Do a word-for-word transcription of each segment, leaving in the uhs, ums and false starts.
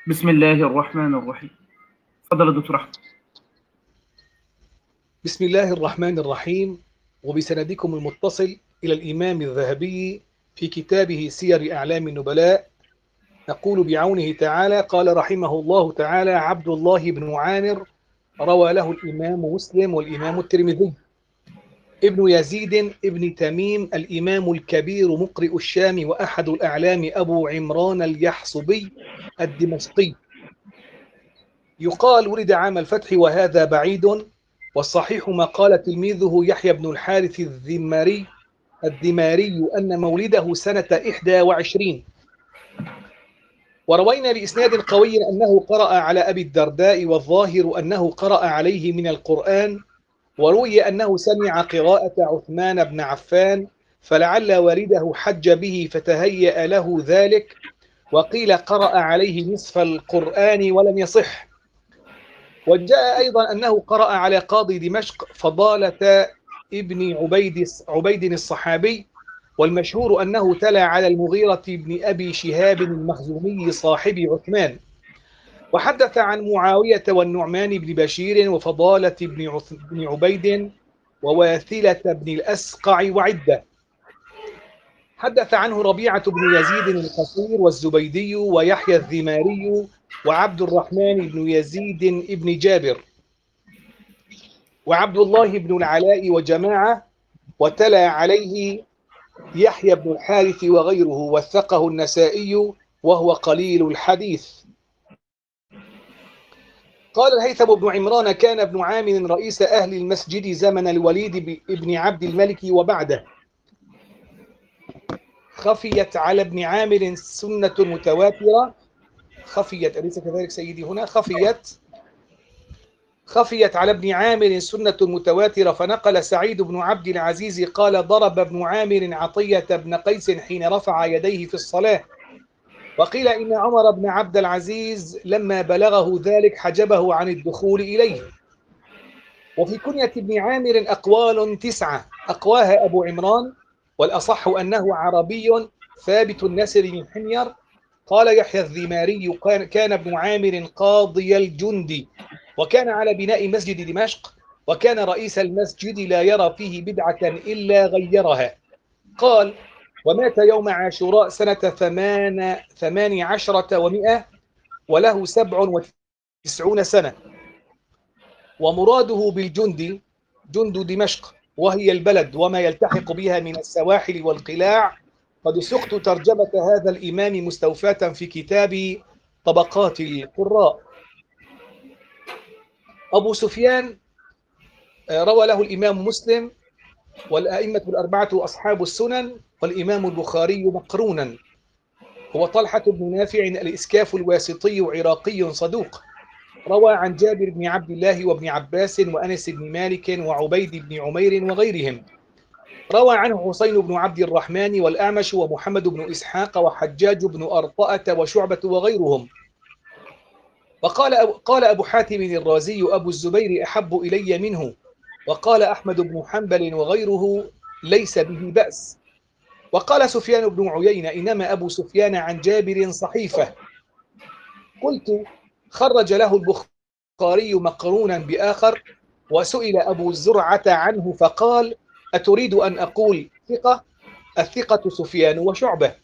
بسم الله الرحمن الرحيم. تفضل يا دكتور أحمد. بسم الله الرحمن الرحيم. وبسندكم المتصل إلى الإمام الذهبي في كتابه سير أعلام النبلاء، نقول بعونه تعالى: قال رحمه الله تعالى عبد الله بن عامر، روى له الإمام مسلم والإمام الترمذي، ابن يزيد ابن تميم الإمام الكبير مقرئ الشام وأحد الأعلام أبو عمران اليحصبي الدمشقي، يقال ولد عام الفتح وهذا بعيد، والصحيح ما قال تلميذه يحيى بن الحارث الذماري الدماري أن مولده سنة إحدى وعشرين. وروينا بإسناد قوي أنه قرأ على أبي الدرداء، والظاهر أنه قرأ عليه من القرآن، وروي أنه سمع قراءة عثمان بن عفان، فلعل والده حج به فتهيأ له ذلك، وقيل قرأ عليه نصف القرآن ولم يصح. وجاء أيضا أنه قرأ على قاضي دمشق فضالة ابن عبيد عبيد الصحابي، والمشهور أنه تلا على المغيرة بن أبي شهاب المخزومي صاحب عثمان. وحدث عن معاوية والنعمان بن بشير وفضالة بن, عث... بن عبيد وواثلة بن الأسقع وعدة. حدث عنه ربيعة بن يزيد القصير والزبيدي ويحيى الذماري وعبد الرحمن بن يزيد بن جابر وعبد الله بن العلاء وجماعة، وتلا عليه يحيى بن الحارث وغيره، وثقه النسائي وهو قليل الحديث. قال الهيثم بن عمران: كان ابن عامر رئيس أهل المسجد زمن الوليد بن عبد الملك وبعده. خفيت على ابن عامر سنة متواترة خفيت أليس كذلك سيدي هنا خفيت خفيت على ابن عامر سنة متواترة فنقل سعيد بن عبد العزيز قال: ضرب ابن عامر عطية بن قيس حين رفع يديه في الصلاة. وقيل إن عمر بن عبد العزيز لما بلغه ذلك حجبه عن الدخول إليه. وفي كنية ابن عامر أقوال تسعة أقواها أبو عمران، والأصح أنه عربي ثابت النسر من حمير. قال يحيى الذماري: كان ابن عامر قاضي الجند، وكان على بناء مسجد دمشق، وكان رئيس المسجد لا يرى فيه بدعة إلا غيرها. قال: ومات يوم عاشوراء سنة ثمان, ثمان عشرة ومئة، وله سبع وتسعون سنة. ومراده بالجند جند دمشق، وهي البلد وما يلتحق بها من السواحل والقلاع. قد سقت ترجمة هذا الإمام مستوفاة في كتاب طبقات القراء. أبو سفيان روى له الإمام مسلم والأئمة الأربعة أصحاب السنن، والإمام البخاري مقرونا. هو طلحة بن نافع الإسكاف الواسطي عراقي صدوق، روى عن جابر بن عبد الله وابن عباس وأنس بن مالك وعبيد بن عمير وغيرهم. روى عنه حسين بن عبد الرحمن والأعمش ومحمد بن إسحاق وحجاج بن أرطأة وشعبة وغيرهم. وقال قال أبو حاتم الرازي: أبو الزبير أحب إلي منه. وقال أحمد بن حنبل وغيره: ليس به بأس. وقال سفيان بن عيينة: إنما أبو سفيان عن جابر صحيفة. قلت: خرج له البخاري مقرونا بآخر. وسئل أبو زرعة عنه فقال: أتريد أن أقول ثقة؟ الثقة سفيان وشعبة.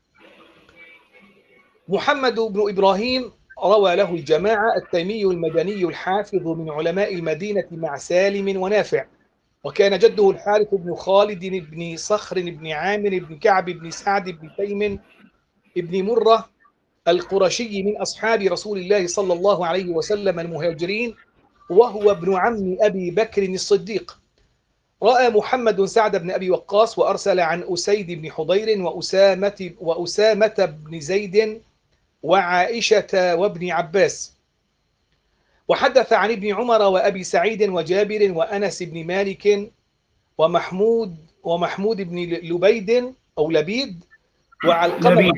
محمد بن إبراهيم روى له الجماعة، التيمي المدني الحافظ من علماء المدينة مع سالم ونافع. وكان جده الحارث بن خالد بن صخر بن عامر بن كعب بن سعد بن تيم بن مرة القرشي من أصحاب رسول الله صلى الله عليه وسلم المهاجرين، وهو ابن عم أبي بكر الصديق. رأى محمد سعد بن أبي وقاص، وأرسل عن أسيد بن حضير وأسامة, وأسامة بن زيد وعائشة وابن عباس. وحدث عن ابن عمر وأبي سعيد وجابر وأنس بن مالك ومحمود ومحمود بن لبيد أو لبيد وعلقمة لبيد.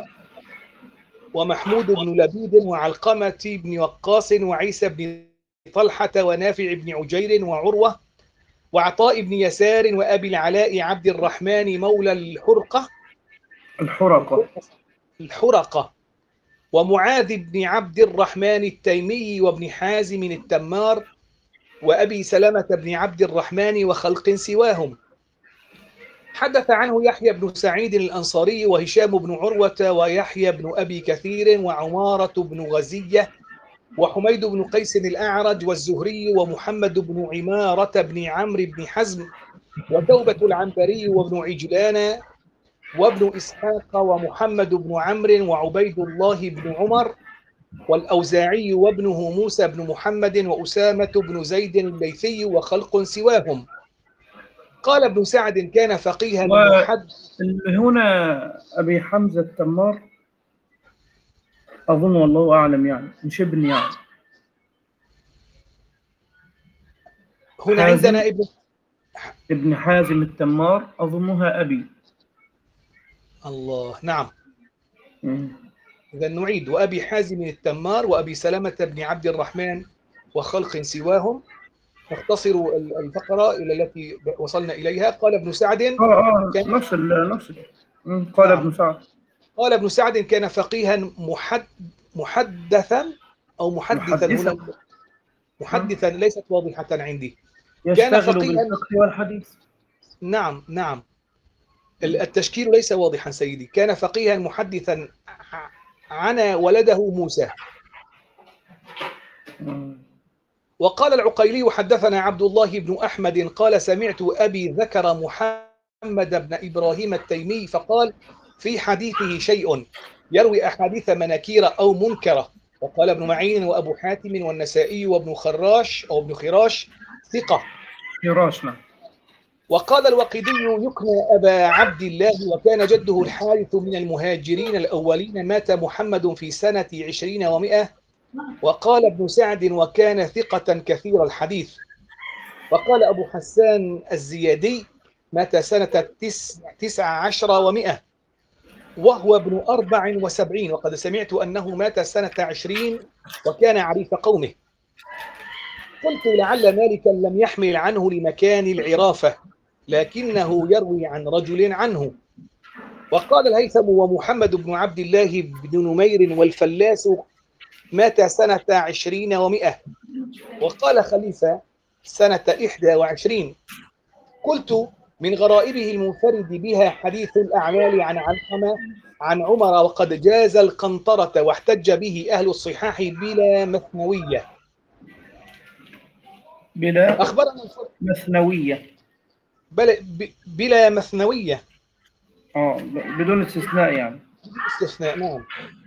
ومحمود بن لبيد وعلقمة بن وقاص وعيسى بن طلحة ونافع بن عجير وعروة وعطاء بن يسار وأبي العلاء عبد الرحمن مولى الحرقة الحرقة. الحرقة ومعاذ بن عبد الرحمن التيمي وابن حازم التمار وأبي سلمة بن عبد الرحمن وخلق سواهم. حدث عنه يحيى بن سعيد الأنصاري وهشام بن عروة ويحيى بن أبي كثير وعمارة بن غزية وحميد بن قيس الأعرج والزهري ومحمد بن عمارة بن عمرو بن حزم وتوبة العنبري وابن عجلان وابن إسحاق ومحمد بن عمرو وعبيد الله بن عمر والأوزاعي وابنه موسى بن محمد وأسامة بن زيد الليثي وخلق سواهم. قال ابن سعد كان فقيها محد. هنا أبي حمزة التمار أظن والله أعلم يعني مش ابن يعني. هنا عندنا ابن ابن حازم التمار أظنها أبي. الله نعم. إذا نعيد: وأبي حازم التمار وأبي سلمة بن عبد الرحمن وخلق سواهم. نختصر الفقرة إلى التي وصلنا إليها. قال ابن سعد آه آه كان نفس ال نفس ال قال نعم. ابن سعد قال ابن سعد كان فقيها محد محدثا أو محدثا. محدثا. هنا محدثا ليست واضحة عندي. كان يشتغل فقيها بالفقه والحديث. نعم نعم التشكيل ليس واضحا سيدي. كان فقيها محدثا عنا ولده موسى. وقال العقيلي حدثنا عبد الله بن أحمد قال سمعت أبي ذكر محمد بن إبراهيم التيمي فقال في حديثه شيء يروي أحاديث مناكير أو منكرة. وقال ابن معين وأبو حاتم والنسائي وابن خراش أو ابن خراش ثقة. خراشنا. وقال الوقيدي يكنى أبا عبد الله وكان جده الحارث من المهاجرين الأولين. مات محمد في سنة عشرين ومئة. وقال ابن سعد وكان ثقة كثير الحديث. وقال أبو حسان الزيادي مات سنة تس تسع عشر ومئة وهو ابن أربع وسبعين. وقد سمعت أنه مات سنة عشرين وكان عريف قومه. قلت لعل مالكا لم يحمل عنه لمكان العرافة لكنه يروي عن رجل عنه. وقال الهيثم ومحمد بن عبد الله بن نمير والفلاس مات سنة عشرين ومئة. وقال خليفة سنة إحدى وعشرين. قلت من غرائبه المنفرد بها حديث الأعمال عن علقمة عن عمر وقد جاز القنطرة واحتج به أهل الصحاح بلا مثنوية. بلا أخبرنا مثنوية. بلا, بلا مثنوية اه بدون استثناء يعني. استثناء نعم.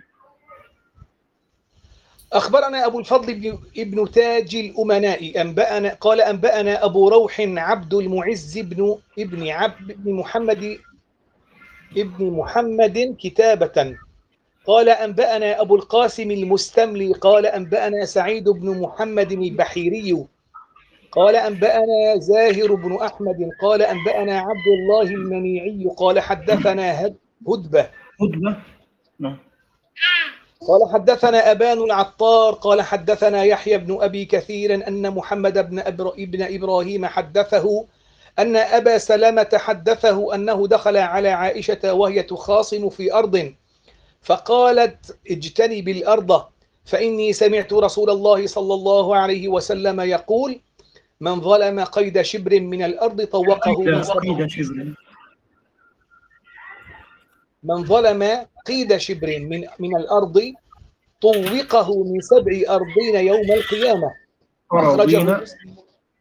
أخبرنا أبو الفضل بن ابن تاج الأمناء أنبأنا قال أنبأنا أبو روح عبد المعز بن ابن عبد بن محمد ابن محمد كتابة. قال أنبأنا أبو القاسم المستملي قال أنبأنا سعيد بن محمد البحيري قال أنبأنا زاهر بن أحمد قال أنبأنا عبد الله المنيعي قال حدثنا هدبة هدبة نعم. قال حدثنا أبان العطار قال حدثنا يحيى بن أبي كثير أن محمد بن, أبر... ابن إبراهيم حدثه أن أبا سلمة حدثه أنه دخل على عائشة وهي تخاصم في أرض فقالت اجتنب الأرض فإني سمعت رسول الله صلى الله عليه وسلم يقول من ظلم قيد شبر من الأرض طوقه من سبع شبر. من ظلم قيد شبر من, من الأرض طوقه من سبع أرضين يوم القيامة. أخرجه مسلم.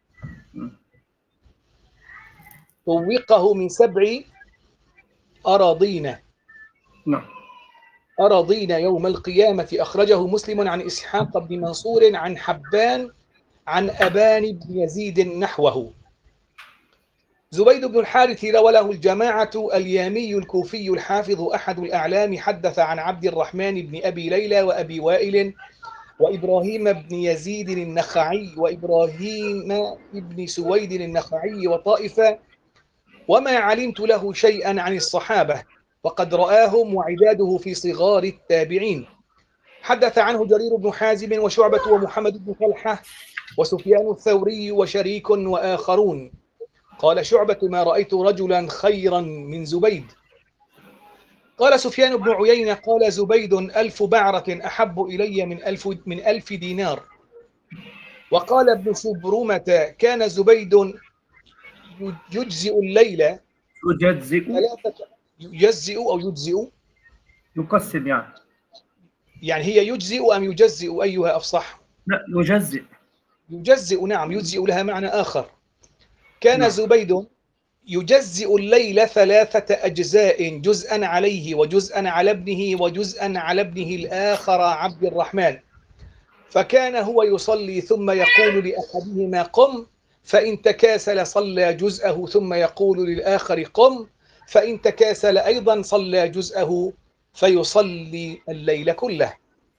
طوقه من سبع أراضين نعم أراضين يوم القيامة. أخرجه مسلم عن إسحاق بن منصور عن حبان عن أبان بن يزيد نحوه. زبيد بن الحارث روى له الجماعة اليامي الكوفي الحافظ أحد الأعلام حدث عن عبد الرحمن بن أبي ليلى وأبي وائل وإبراهيم بن يزيد النخعي وإبراهيم بن سويد النخعي وطائفة وما علمت له شيئا عن الصحابة وقد رآهم وعداده في صغار التابعين. حدث عنه جرير بن حازم وشعبة ومحمد بن طلحة وسفيان الثوري وشريك وآخرون. قال شعبة ما رأيت رجلا خيرا من زبيد. قال سفيان بن عيينة قال زبيد ألف بعرة أحب إلي من ألف من ألف دينار. وقال ابن شبرمة كان زبيد يجزئ الليلة يجزئ ثلاثة يجزئ أو يجزئ يقسم يعني. يعني هي يجزئ أم يجزئ أيها أفصح؟ لا يجزئ. يجزئ نعم، يجزئ لها معنى آخر. كان نعم. زبيد يجزئ الليل ثلاثة أجزاء، جزءا عليه وجزءا على ابنه وجزءا على ابنه الآخر عبد الرحمن. فكان هو يصلي ثم يقول لأحدهما قم، فإن تكاسل صلى جزءه ثم يقول للآخر قم، فإن تكاسل أيضا صلى جزءه فيصلي الليل كله.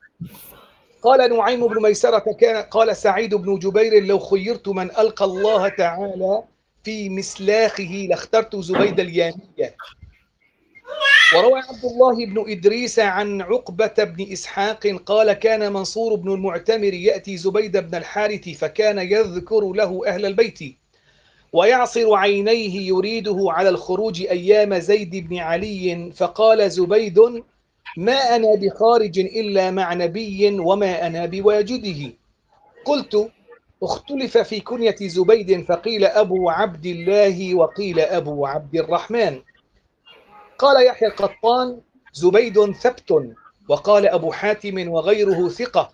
قال نعيم بن ميسرة كان قال سعيد بن جبير لو خيرت من ألقى الله تعالى في مسلاخه لاخترت زبيد اليامية. وروى عبد الله بن إدريس عن عقبة بن إسحاق قال كان منصور بن المعتمر يأتي زبيد بن الحارث فكان يذكر له أهل البيت ويعصر عينيه يريده على الخروج أيام زيد بن علي، فقال زبيد ما أنا بخارج إلا مع نبي وما أنا بواجده. قلت اختلف في كنية زبيد فقيل أبو عبد الله وقيل أبو عبد الرحمن. قال يحيى القطان زبيد ثبت، وقال أبو حاتم وغيره ثقة.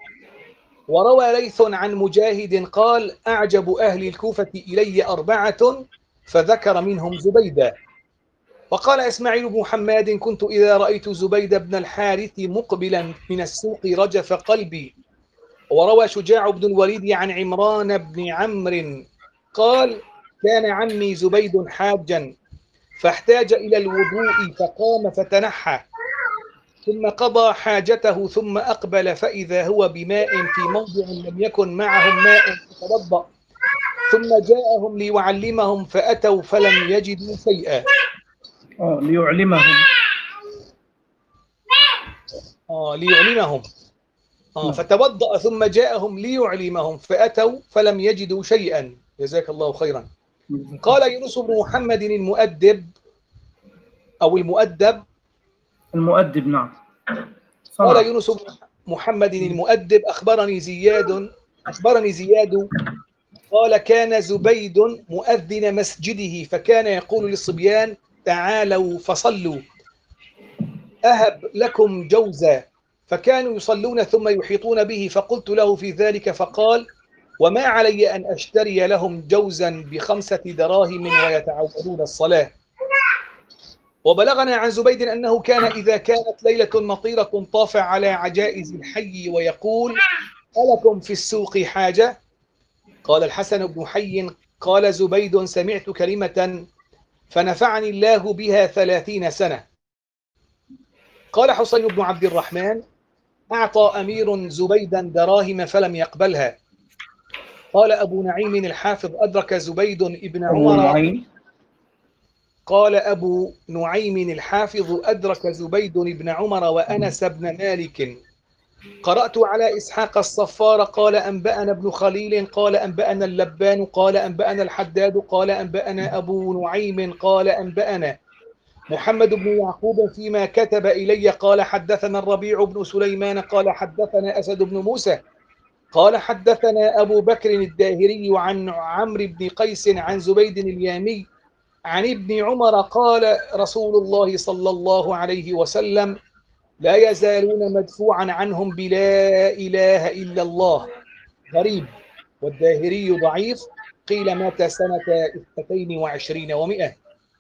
وروى ليث عن مجاهد قال أعجب أهل الكوفة إلي أربعة فذكر منهم زبيدا. وقال إسماعيل بن حماد كنت إذا رأيت زبيد بن الحارث مقبلا من السوق رجف قلبي. وروى شجاع بن الوليد عن عمران بن عمرو قال كان عمي زبيد حاجا فاحتاج إلى الوضوء فقام فتنحى ثم قضى حاجته ثم أقبل فإذا هو بماء في موضع لم يكن معهم ماء فتوضأ ثم جاءهم ليعلمهم فأتوا فلم يجدوا شيئا. اه ليعلمهم. آه ليعلمهم آه فتوضأ ثم جاءهم ليعلمهم فأتوا فلم يجدوا شيئا. جزاك الله خيرا. قال يونس بن محمد المؤدب أو المؤدب المؤدب نعم. قال يونس بن محمد المؤدب أخبرني زياد أخبرني زياد قال كان زبيد مؤذن مسجده فكان يقول للصبيان تعالوا فصلوا أهب لكم جوزا، فكانوا يصلون ثم يحيطون به فقلت له في ذلك فقال وما علي أن أشتري لهم جوزا بخمسة دراهم ويتعودون الصلاة. وبلغنا عن زبيد أنه كان إذا كانت ليلة مطيرة طاف على عجائز الحي ويقول ألكم في السوق حاجة؟ قال الحسن بن حي قال زبيد سمعت كلمة فنفعني الله بها ثلاثين سنة. قال حسين بن عبد الرحمن أعطى أمير زبيدا دراهم فلم يقبلها. قال أبو نعيم الحافظ أدرك زبيد ابن عمر قال أبو نعيم الحافظ أدرك زبيد بن عمر وأنس بن مالك. قرأت على إسحاق الصفار قال أنبأنا ابن خليل قال أنبأنا اللبان قال أنبأنا الحداد قال أنبأنا أبو نعيم قال أنبأنا محمد بن يعقوب فيما كتب إلي قال حدثنا الربيع بن سليمان قال حدثنا أسد بن موسى قال حدثنا أبو بكر الداهري عن عمرو بن قيس عن زبيد اليامي عن ابن عمر قال رسول الله صلى الله عليه وسلم لا يزالون مدفوعا عنهم بلا إله إلا الله. غريب. والداهري ضعيف قيل مات سنة اثنتين وعشرين ومئة.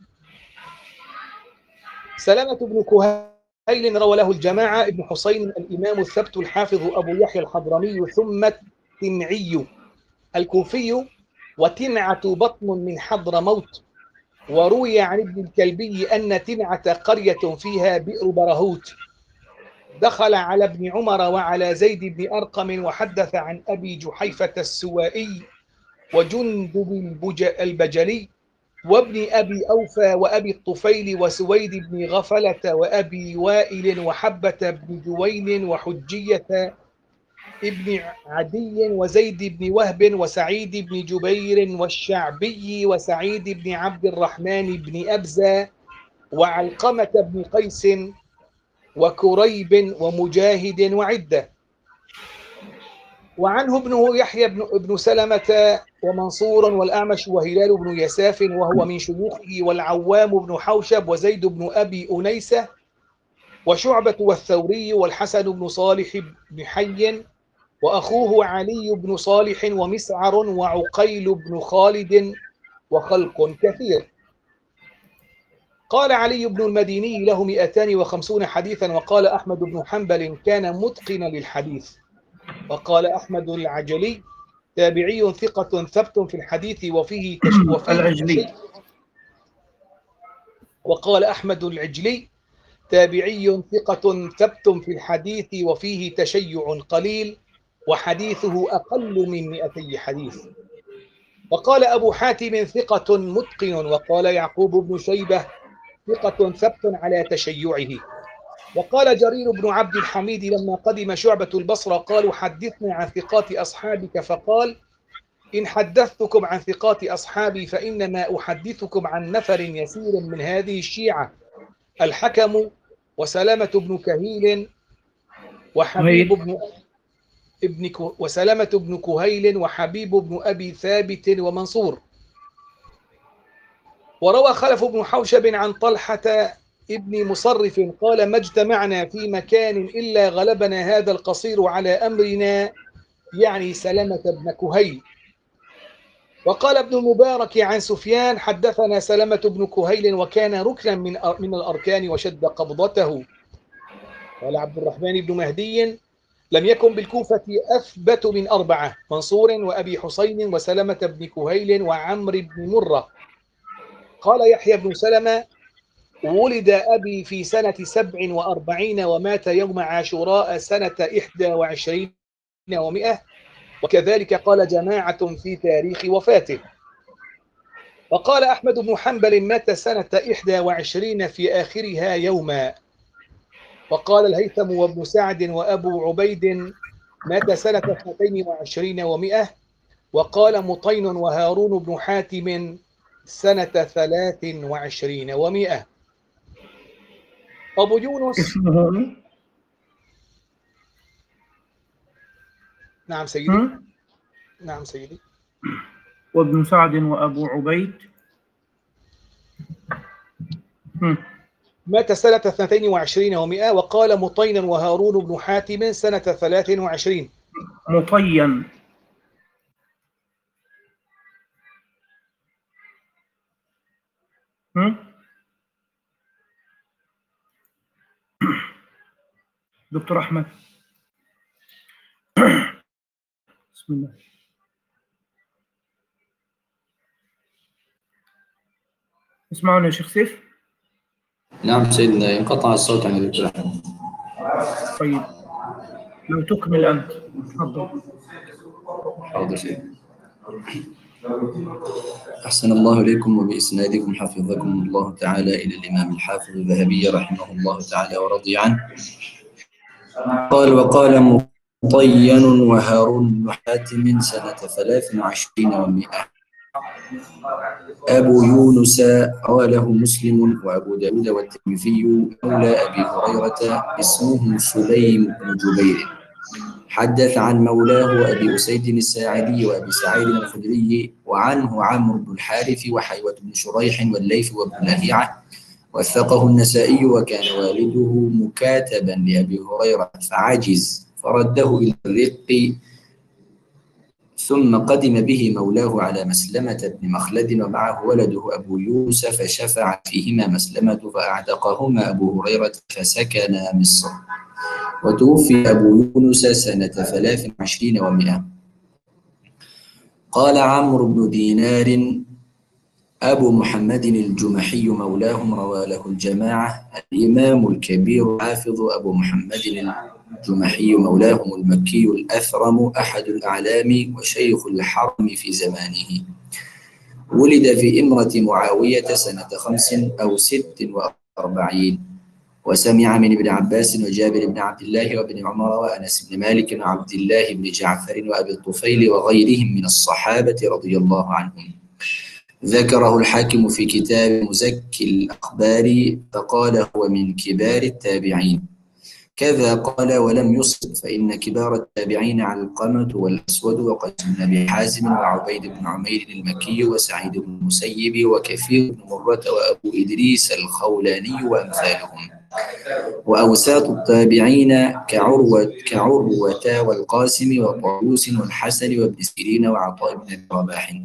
سلامة بن كهيل روى له الجماعة ابن حسين الإمام الثبت الحافظ أبو يحيى الحضرمي ثم التنعي الكوفي وتنعة بطن من حضرموت. وروي عن ابن الكلبي أن تنعة قرية فيها بئر برهوت. دخل على ابن عمر وعلى زيد بن أرقم وحدث عن أبي جحيفة السوائي وجندب البجلي وابن أبي أوفى وأبي الطفيل وسويد بن غفلة وأبي وائل وحبة بن جوين وحجية ابن عدي وزيد بن وهب وسعيد بن جبير والشعبي وسعيد بن عبد الرحمن بن أبزة وعلقمة بن قيس وكريب ومجاهد وعدة. وعنه ابنه يحيى بن, بن سلمة ومنصور والأعمش وهلال بن يساف وهو من شيوخه، والعوام بن حوشب وزيد بن أبي أنيسة وشعبة والثوري والحسن بن صالح بن حي وأخوه علي بن صالح ومسعر وعقيل بن خالد وخلق كثير. قال علي بن المديني له مئتان وخمسون حديثا. وقال أحمد بن حنبل كان متقنا للحديث. وقال أحمد العجلي تابعي ثقة ثبت في الحديث وفيه تش... وفيه العجلي. تشيع. وقال أحمد العجلي تابعي ثقة ثبت في الحديث وفيه تشيع قليل وحديثه أقل من مئتي حديث. وقال أبو حاتم ثقة متقن. وقال يعقوب بن شيبة ثقة ثبت على تشيعه. وقال جرير بن عبد الحميد لما قدم شعبة البصرة قالوا حدثنا عن ثقات أصحابك، فقال إن حدثتكم عن ثقات أصحابي فإنما أحدثكم عن نفر يسير من هذه الشيعة: الحكم وسلامة بن كهيل وحبيب بن ابن وسلامة بن كهيل وحبيب بن أبي ثابت ومنصور. وروى خلف بن حوشب عن طلحة ابن مصرف قال ما اجتمعنا في مكان إلا غلبنا هذا القصير على أمرنا، يعني سلامة بن كهيل. وقال ابن المبارك عن سفيان حدثنا سلامة بن كهيل وكان ركنا من من الأركان وشد قبضته. قال عبد الرحمن بن مهدي لم يكن بالكوفة أثبت من أربعة: منصور وأبي حسين وسلامة بن كهيل وعمر بن مرة. قال يحيى بن سلمة ولد أبي في سنة سبع وأربعين ومات يوم عاشوراء سنة إحدى وعشرين ومئة، وكذلك قال جماعة في تاريخ وفاته. وقال أحمد بن حنبل مات سنة إحدى وعشرين في آخرها يوما. وقال الهيثم وابن سعد وأبو عبيد مات سنة اثنتين وعشرين ومئة. وقال مطين وهارون بن حاتم سنة ثلاث وعشرين ومئة. أبو يونس اسمه نعم سيدي. هم؟ نعم سيدي. وابن سعد وأبو عبيد هم. مات سنة اثنتين وعشرين ومئة. وقال مطين وهارون بن حاتم سنة ثلاث وعشرين. مطين هم؟ دكتور أحمد بسم الله. اسمعوني يا شيخ سيف. نعم سيدنا، انقطع الصوت عن الدكتور أحمد. طيب لو تكمل أنت تفضل. حاضر سيدنا. أحسن الله إليكم وبإسنادكم حفظكم الله تعالى إلى الإمام الحافظ الذهبي رحمه الله تعالى ورضي عنه. قال وقال مطين وهارون بن حاتم سنة ثلاث وعشرين ومئة. أبو يونس روى له مسلم وأبو داود والترمذي مولى أبي هريرة اسمه سليم بن جبير، حدث عن مولاه أبي أسيد الساعدي وأبي سعيد الخدري، وعنه عمرو بن الحارث وحيوة بن شريح والليث وابن لهيعة، وثقه النسائي، وكان والده مكاتبا لأبي هريرة فعجز فرده إلى الرق، ثم قدم به مولاه على مسلمة بن مخلد ومعه ولده أبو يونس فشفع فيهما مسلمة فأعتقهما أبو هريرة فسكنا مصر. وتوفي أبو يونس سنة ثلاث وعشرين ومئة. قال عمرو بن دينار أبو محمد الجمحي مولاهم روى له الجماعة. الإمام الكبير حافظ أبو محمد الجمحي مولاهم المكي الأثرم أحد الأعلام وشيخ الحرم في زمانه. ولد في إمرة معاوية سنة خمس أو ست وأربعين، وسمع من ابن عباس وجابر بن عبد الله وابن عمر وأنس بن مالك وعبد الله بن جعفر وأبي الطفيل وغيرهم من الصحابة رضي الله عنهم. ذكره الحاكم في كتاب مزكي الأخبار فقال هو من كبار التابعين. كذا قال ولم يصب، فإن كبار التابعين علقمة والأسود وقيس بن أبي حازم وعبيد بن عمير المكي وسعيد بن المسيب وكثير بن مرة وأبو إدريس الخولاني وأمثالهم. وأوساط التابعين كعروة كعروة والقاسم وطاووس والحسن وابن سيرين وعطاء بن أبي رباح.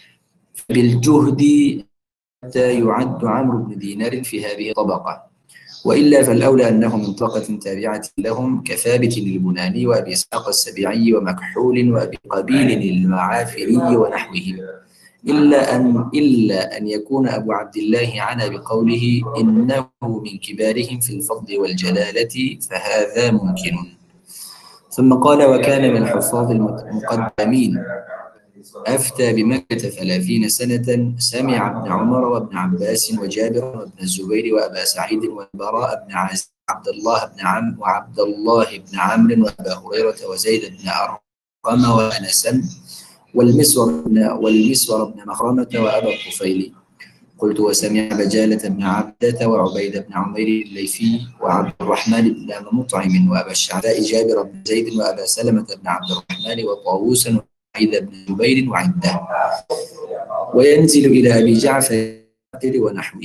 بالجهد حتى يعد عمرو بن دينار في هذه الطبقة، وإلا فالأولى أنه من طبقة تابعة لهم كثابت البناني وأبي إسحاق السبيعي ومكحول وأبي قبيل المعافري ونحوهم، إلا أن إلا أن يكون أبو عبد الله عنا بقوله إنه من كبارهم في الفضل والجلالة، فهذا ممكن. ثم قال وكان من الحفاظ المقدمين، أفتى بمكة ثلاثين سنة، سمع ابن عمر وابن عباس وجابر وابن الزبير وأبا سعيد والبراء بن عازب عبد الله بن عم وعبد الله بن عمرو وأبا هريرة وزيد بن أرقم وأنسا والمسور بن والمسور بن مخرمة وأبا الطفيل. قلت وسمع بجالة بن عبدة وعبيد بن عمير الليثي وعبد الرحمن بن مطعم وأبا الشعثاء جابر بن زيد وأبا سلمة بن عبد الرحمن وطاووسا وعيد بن جبير وعدة. وينزل إلى أبي جعفر ونحوه.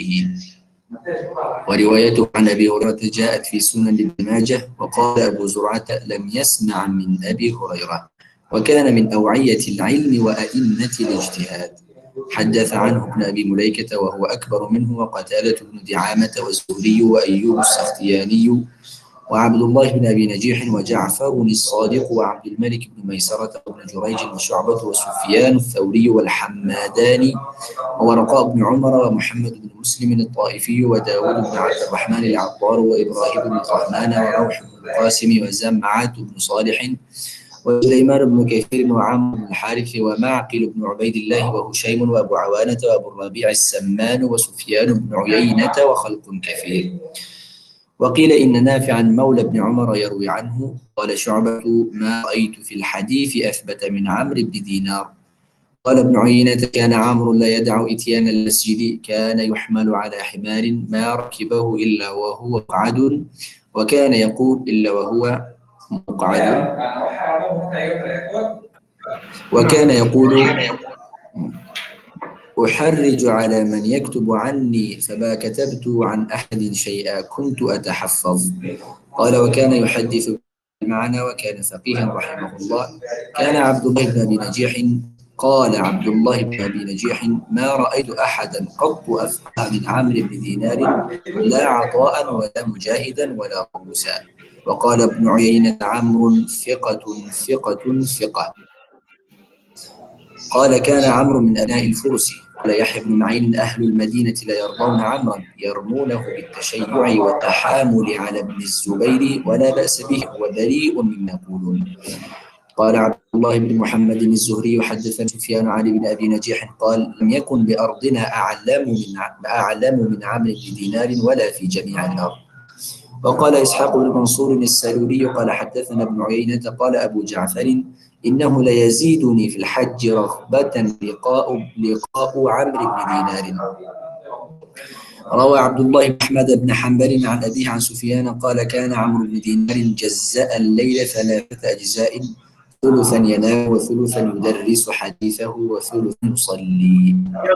وروايته عن أبي هريرة جاءت في سنن ابن ماجه. وقال أبو زرعة لم يسمع من أبي هريرة، وكان من أوعية العلم وأئمة الاجتهاد. حدث عنه ابن أبي مليكة وهو أكبر منه وقتالة بن دعامة والزهري وأيوب السختياني وعبد الله بن أبي نجيح وجعفر الصادق وعبد الملك بن ميسرة وابن جريج وشعبة وسفيان الثوري والحماداني وورقاء بن عمر ومحمد بن مسلم الطائفي وداود بن عبد الرحمن العطار وإبراهيم بن طهمان وروح بن القاسم وزمعة بن صالح وسليمان بن كثير وعمرو بن الحارث ومعقل بن عبيد الله وهشيم وأبو عوانة وأبو الربيع السمان وسفيان بن عيينة وخلق كثير. وقيل إن نافعا مولى بن عمر يروي عنه. قال شعبة ما رأيت في الحديث أثبت من عمرو بن دينار. قال ابن عيينة كان عمرو لا يدع إتيان المسجد، كان يحمل على حمار ما ركبه إلا وهو مقعد، وكان يقول إلا وهو مقعد، وكان يقول أحرج على من يكتب عني فما كتبت عن أحد شيئا كنت أتحفظ. قال وكان يحدث معنا وكان فقيها رحمه الله. كان عبد الله بن أبي نجيح قال عبد الله بن أبي نجيح ما رأيت أحدا قط أفقه من عمرو بن دينار لا عطاء ولا مجاهدا ولا قوسا. وقال ابن عيينة عمرو ثقة ثقة ثقة. قال كان عمرو من أبناء الفرس. قال يحيى بن معين أهل المدينة لا يرضون عمرا، يرمونه بالتشيع والتحامل على ابن الزبير ولا بأس به وبريء مما يقولون. قال عبد الله بن محمد الزهري حدثنا سفيان علي بن أبي نجيح قال لم يكن بأرضنا أعلم من أعلم من عمرو بن دينار ولا في جميع الأرض. وقال إسحاق بن منصور السالوري قال حدثنا ابن عيينة قال أبو جعفر إنه ليزيدني في الحج رغبة لقاء لقاء عمرو بن دينار. روى عبد الله بن أحمد بن حنبل عن أبيه عن سفيان قال كان عمرو بن دينار جزأ الليل ثلاثة أجزاء، ثلثا ينام وثلثا يدرس حديثه وثلثا يصلي.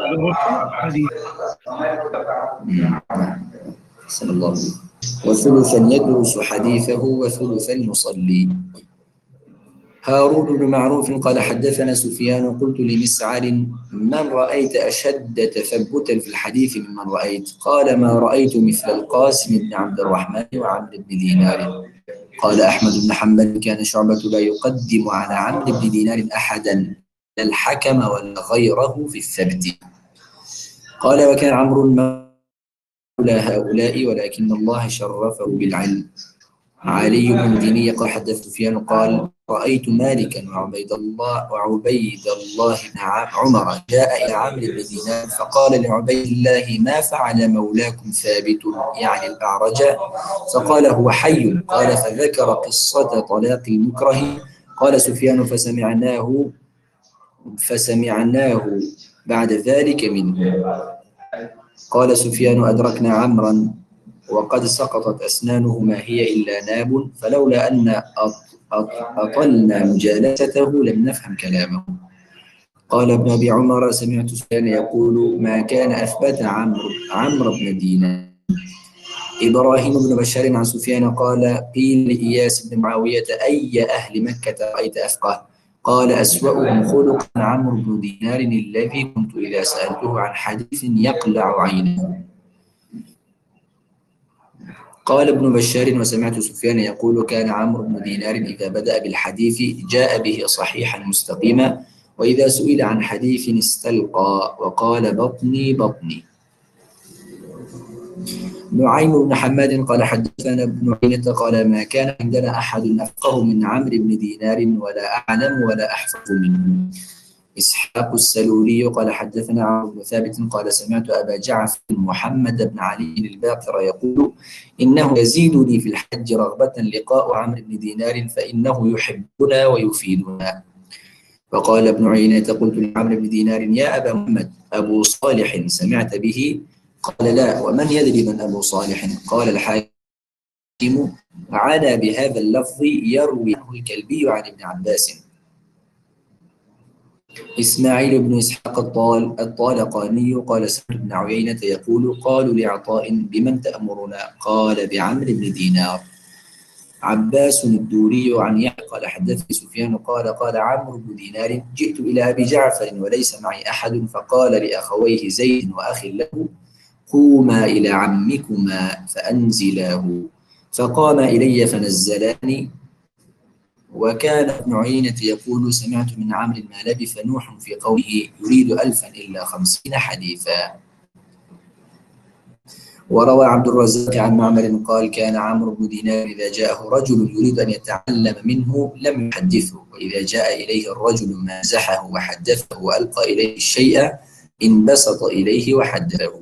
صلى الله عليه وسلم. وثلثا يدرس حديثه وثلثا يصلي. هارون بن معروف قال حدثنا سفيان قلت لمسعر من رأيت أشد تثبتا في الحديث ممن رأيت؟ قال ما رأيت مثل القاسم بن عبد الرحمن وعمرو بن دينار. قال أحمد بن حنبل كان شعبة لا يقدم على عمرو بن دينار أحدا لا الحكم ولا غيره في الثبت. قال وكان عمرو مولى هؤلاء ولكن الله شرفه بالعلم. علي بن دينية قال حدث سفيان قال رأيت مالكا وعبيد الله وعبيد الله بن عمر جاء إلى عمرو بن دينار فقال لعبيد الله ما فعل مولاكم ثابت يعني الأعرج؟ فقال هو حي. قال فذكر قصة طلاق المكره. قال سفيان فسمعناه فسمعناه بعد ذلك منه. قال سفيان أدركنا عمرا وقد سقطت أسنانه ما هي إلا ناب، فلولا أن أطلنا مجالسته لم نفهم كلامه. قال ابن أبي عمر سمعت سفيان يقول ما كان أثبت عمرو عمرو بن دينار. إبراهيم بن بشار عن سفيان قال قيل لإياس بن معاوية أي أهل مكة رأيت أفقه؟ قال أسوأهم خلقا عمرو بن دينار الذي كنت إذا سألته عن حديث يقلع عينه. قال ابن بشار وسمعت سفيان يقول كان عمرو بن دينار إذا بدأ بالحديث جاء به صحيحا مستقيما، وإذا سئل عن حديث استلقى وقال بطني بطني. نعيم بن حماد قال حدثنا ابن عيينة قال ما كان عندنا أحد أفقه من عمرو بن دينار ولا أعلم ولا أحفظ منه. إسحاق السلولي قال حدثنا عمرو بن ثابت قال سمعت أبا جعفر محمد بن علي الباقر يقول إنه يزيدني في الحج رغبة لقاء عمرو بن دينار فإنه يحبنا ويفيدنا. فقال ابن عيينة قلت لعمرو بن دينار يا أبا محمد أبو صالح سمعت به؟ قال لا، ومن يدري من أبو صالح؟ قال الحاكم عانى بهذا اللفظ يروي عنه الكلبي عن ابن عباس. إسماعيل بن إسحاق الطال الطالقاني قال سمعت ابن عيينة يقول قالوا لعطاء بمن تأمرنا؟ قال بعمرو بن دينار. عباس الدوري عن يحيى قال حدثني سفيان قال قال عمرو بن دينار جئت إلى أبي جعفر وليس معي أحد، فقال لأخويه زيد وأخ له قوما إلى عمكما فأنزلاه، فقام إلي فنزلاني. وكان ابن عيينة يقول سمعت من عمرو ما لبث نوح في قوله يريد ألفا إلا خمسين حديثا. وروى عبد الرزاق عن معمر قال كان عمرو بن دينار إذا جاءه رجل يريد أن يتعلم منه لم يحدثه، وإذا جاء إليه الرجل مازحه وحدثه وألقى إليه الشيء انبسط إليه وحدثه.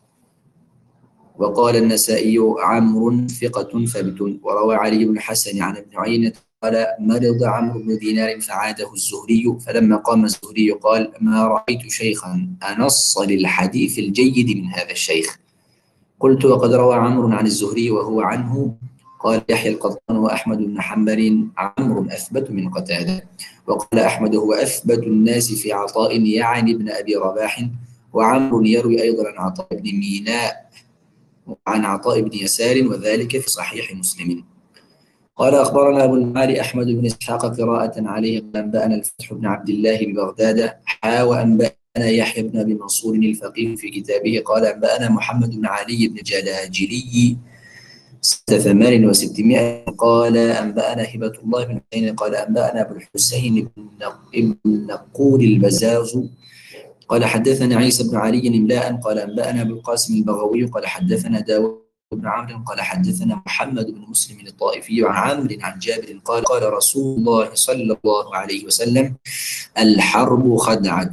وقال النسائي عمرو ثقة ثبت. وروى علي بن حسن عن ابن عيينة قال مرض عمرو بن دينار فعاده الزهري، فلما قام الزهري قال ما رأيت شيخا أنص للحديث الجيد من هذا الشيخ. قلت وقد روى عمرو عن الزهري وهو عنه. قال يحيى القطان وأحمد بن حنبل عمرو أثبت من قتادة. وقال أحمد هو أثبت الناس في عطاء يعني ابن أبي رباح. وعمرو يروي أيضا عن عطاء بن ميناء وعن عطاء بن يسار وذلك في صحيح مسلم. قال أخبرنا أبو المعالي أحمد بن إسحاق قراءة عليه أنبأنا الفتح بن عبد الله ببغداد حا وأنبأنا يحيى بن أبي منصور الفقيه في كتابه قال أنبأنا محمد بن علي بن جلاجلي ستة ثمان وستمائة قال أنبأنا هبة الله بن حسين قال أنبأنا أبو الحسين بن نقور البزاز قال حدثنا عيسى بن علي إملاء قال أنبأنا أبو القاسم البغوي قال حدثنا داود بن عمرو قال حدثنا محمد بن مسلم الطائفي عن عمرو عن جابر قال قال رسول الله صلى الله عليه وسلم الحرب خدعة.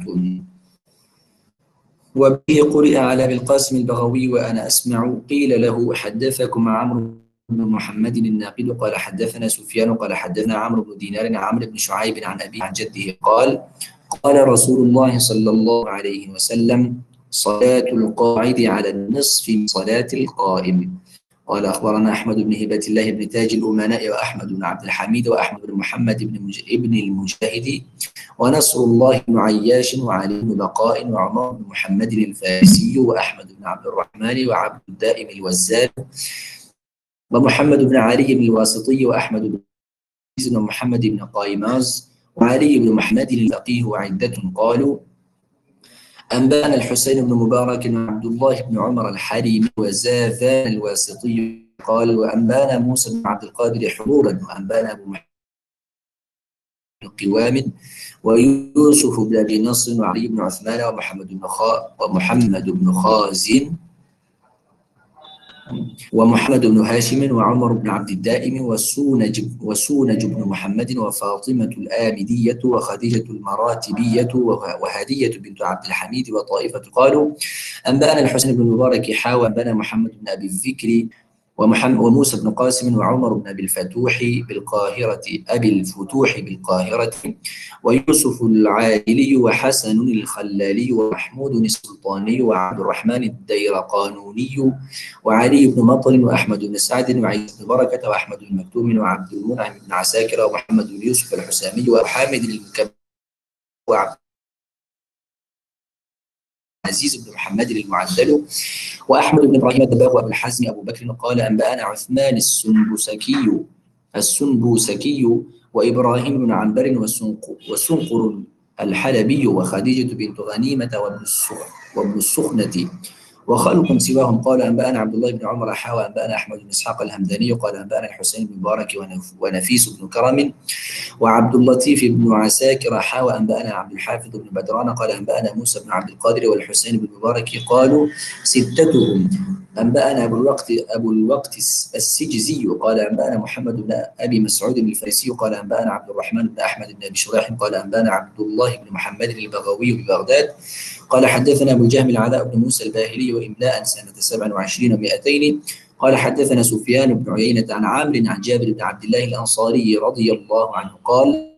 وبه قرئ على أبي القاسم البغوي وأنا أسمع قيل له حدثكم عمرو بن محمد الناقد قال حدثنا سفيان قال حدثنا عمرو بن دينار عن عمرو بن شعيب عن أبيه عن جده قال قال رسول الله صلى الله عليه وسلم صلاة القاعد على النصف من صلاة القائم. قال أخبرنا أحمد بن هبة الله بن تاج الأمناء وأحمد بن عبد الحميد وأحمد بن محمد بن مج... ابن المجاهد ونصر الله بن عياش وعلي بن بقاء وعمر بن محمد الفارسي وأحمد بن عبد الرحمن وعبد الدائم الوزان ومحمد بن علي بن الواسطي وأحمد بن عزيز ومحمد بن قايماز وعلي بن محمد الفقيه وعدة قالوا أنبأنا الحسين بن مبارك وعبد الله بن عمر الحريمي وزاذان الواسطي قال وأنبأنا موسى بن عبد القادر حرورا وأنبأنا أبو محمد بن قوام ويوسف بن أبي نصر وعلي بن عثمان ومحمد بن خا ومحمد بن خازن ومحمد بن هاشم وعمر بن عبد الدائم وسونج وسونج بن محمد وفاطمة الآمدية وخديجة المراتبية وهدية بنت عبد الحميد وطائفة قالوا أنبأنا الحسين بن مبارك حا وأنبأنا محمد بن أبي الذكر ومحمد وموسى بن قاسم وعمر بن أبي الفتوح بالقاهرة أبي الفتوح بالقاهرة ويوسف العائلي وحسن الخلالي ومحمود السلطاني وعبد الرحمن الديرقانوني وعلي بن مطر وأحمد بن سعد وعيسى بن بركة وأحمد بن مكتوم وعبد المنعم بن عساكر ومحمد بن يوسف الحسامي وحامد المكبر وعبد عزيز بن محمد المعدل وأحمد بن إبراهيم الدباغ وأبو الحزم أبو بكر قال أنبأنا عثمان السنبسكي السنبوسكي وإبراهيم بن عنبر وسنقر الحلبي وخديجة بنت غنيمة وابن وابن السخنة وخلق سواهم قال أنبأنا عبد الله بن عمر حاوى أنبأنا أحمد بن إسحاق الهمداني قال أنبأنا الحسين بن مبارك ونفيس بن كرم وعبد اللطيف بن عساكر حاوى أنبأنا عبد الحافظ بن بدران قال أنبأنا موسى بن عبد القادر والحسين بن مبارك قالوا ستتهم أنبأنا أبو الوقت أبو الوقت السجزي قال أنبأنا محمد بن أبي مسعود الفارسي قال أنبأنا عبد الرحمن بن أحمد بن أبي شراح قال أنبأنا عبد الله بن محمد البغوي ببغداد قال حدثنا أبو الجهم العلاء بن موسى الباهلي وإملاء سنة سبع وعشرين ومئتين قال حدثنا سفيان بن عيينة عن عامر عن جابر بن عبد الله الأنصاري رضي الله عنه قال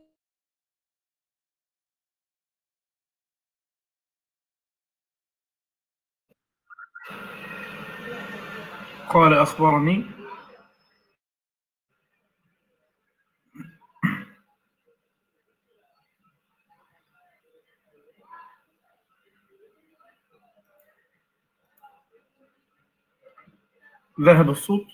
قال أخبرني ذهب الصوت.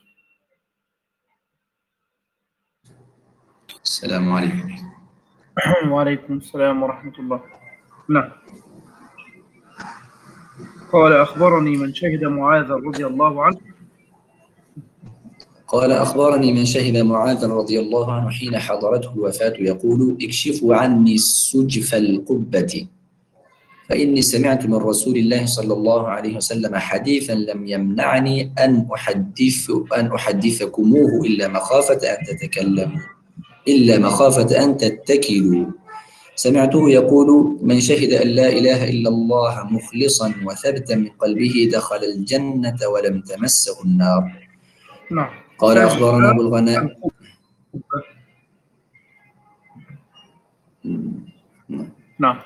السلام عليكم. وعليكم السلام ورحمة الله. نعم. قال أخبرني من شهد معاذ رضي الله عنه قال أخبرني من شهد معاذ رضي الله عنه حين حضرته الوفاة يقول اكشفوا عني سجف القبة فإني سمعت من رسول الله صلى الله عليه وسلم حديثا لم يمنعني أن أحدث أن أحدثكموه إلا مخافة أن تتكلموا إلا مخافة أن تتكلوا. سمعته يقول من شهد أن لا إله إلا الله مخلصا وثبتا من قلبه دخل الجنة ولم تمسه النار. نعم. قال أخبرنا أبو الغناء نعم.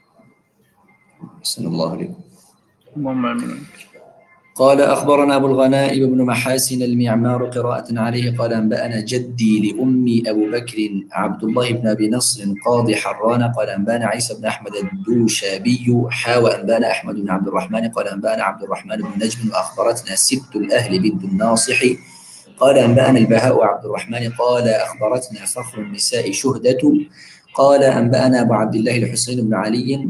أحسن الله عليكم. اللهم آمين. قال أخبرنا أبو الغنائم بن محاسن المعمار قراءة عليه قال أنبأنا جدي لأمي أبو بكر عبد الله بن أبي نصر قاضي حران قال أنبأنا عيسى بن أحمد الدوشابي حاوى أنبأنا أحمد بن عبد الرحمن قال أنبأنا عبد الرحمن بن نجم وأخبرتنا ست الأهل بنت الناصح قال أنبأنا البهاء عبد الرحمن قال أخبرتنا فخر النساء شهدة قال أنبأنا أبو عبد الله الحسين بن علي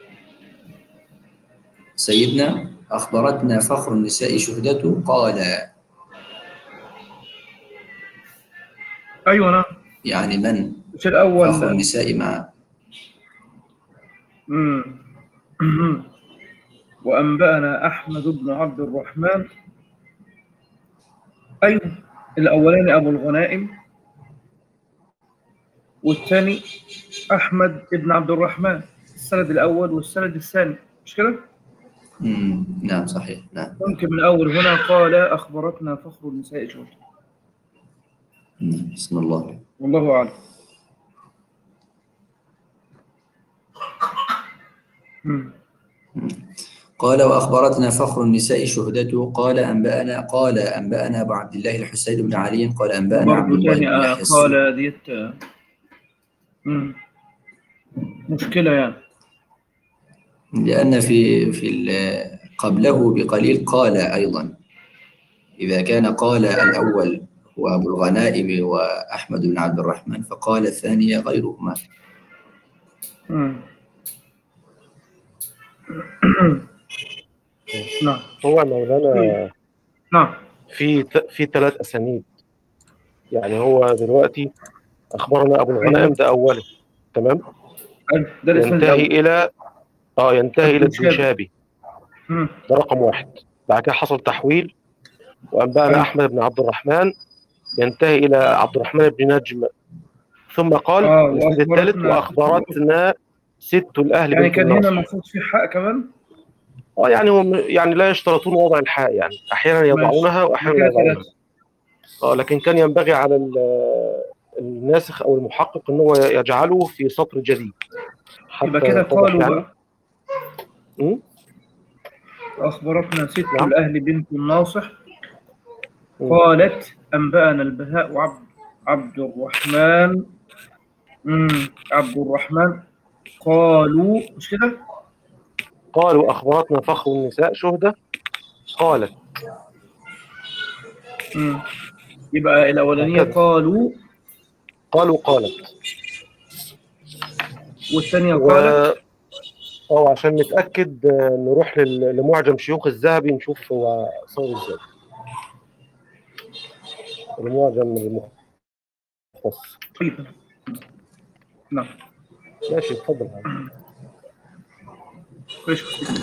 سيدنا أخبرتنا فخر النساء شهدة قال أيوة نعم. يعني من في الأول فخر النساء مع وأنبأنا أحمد بن عبد الرحمن. أيوة الأولاني أبو الغنائم والثاني أحمد بن عبد الرحمن السند الأول والسند الثاني مش كده؟ مم. نعم صحيح. نعم ممكن من الأول هنا قال أخبرتنا فخر النساء شهدة. بسم الله والله أعلم. مم. قال وأخبرتنا فخر النساء شهدته قال أنبأنا قال أنبأنا أبو عبد الله الحسين بن علي قال أنبأنا عبد الله بن يحيى قال ديت مشكلة يعني لأن في في قبله بقليل قال أيضا إذا كان قال الأول هو أبو الغنائم وأحمد بن عبد الرحمن فقال الثانية غيرهما. نعم. هو مولانا نعم في في ثلاث أسانيد يعني هو دلوقتي أخبرنا أبو الغنائم ده أوله تمام ينتهي إلى اه ينتهي إلى الدوشابي ده رقم واحد. بعد كده حصل تحويل وأنبأنا أحمد بن عبد الرحمن ينتهي إلى عبد الرحمن بن نجم ثم قال آه الإسناد الثالث وأخبرتنا ست الأهل يعني بنت كان الناصر. هنا المفروض في حق كمان اه يعني هم يعني لا يشترطون وضع الحاء يعني أحيانا يضعونها وأحيانا لا يضعونها. اه لكن كان ينبغي على الناسخ او المحقق ان هو يجعله في سطر جديد يبقى حتى كده يتضح قالوا يعني. بقى م? أخبرتنا ست نعم. الأهل بنت الناصح م. قالت أنبأنا البهاء وعبد عبد الرحمن مم. عبد الرحمن قالوا مش كده؟ قالوا أخبرتنا فخر النساء شهدة قالت. مم. يبقى الأولانية هكذا قالوا قالوا قالت، والثانية و قالت. اه عشان نتأكد آه، نروح لل- لمعجم شيوخ الذهبي نشوف هو صار ازاي. المعجم المختص. طيب نعم ماشي اتفضل. كويس.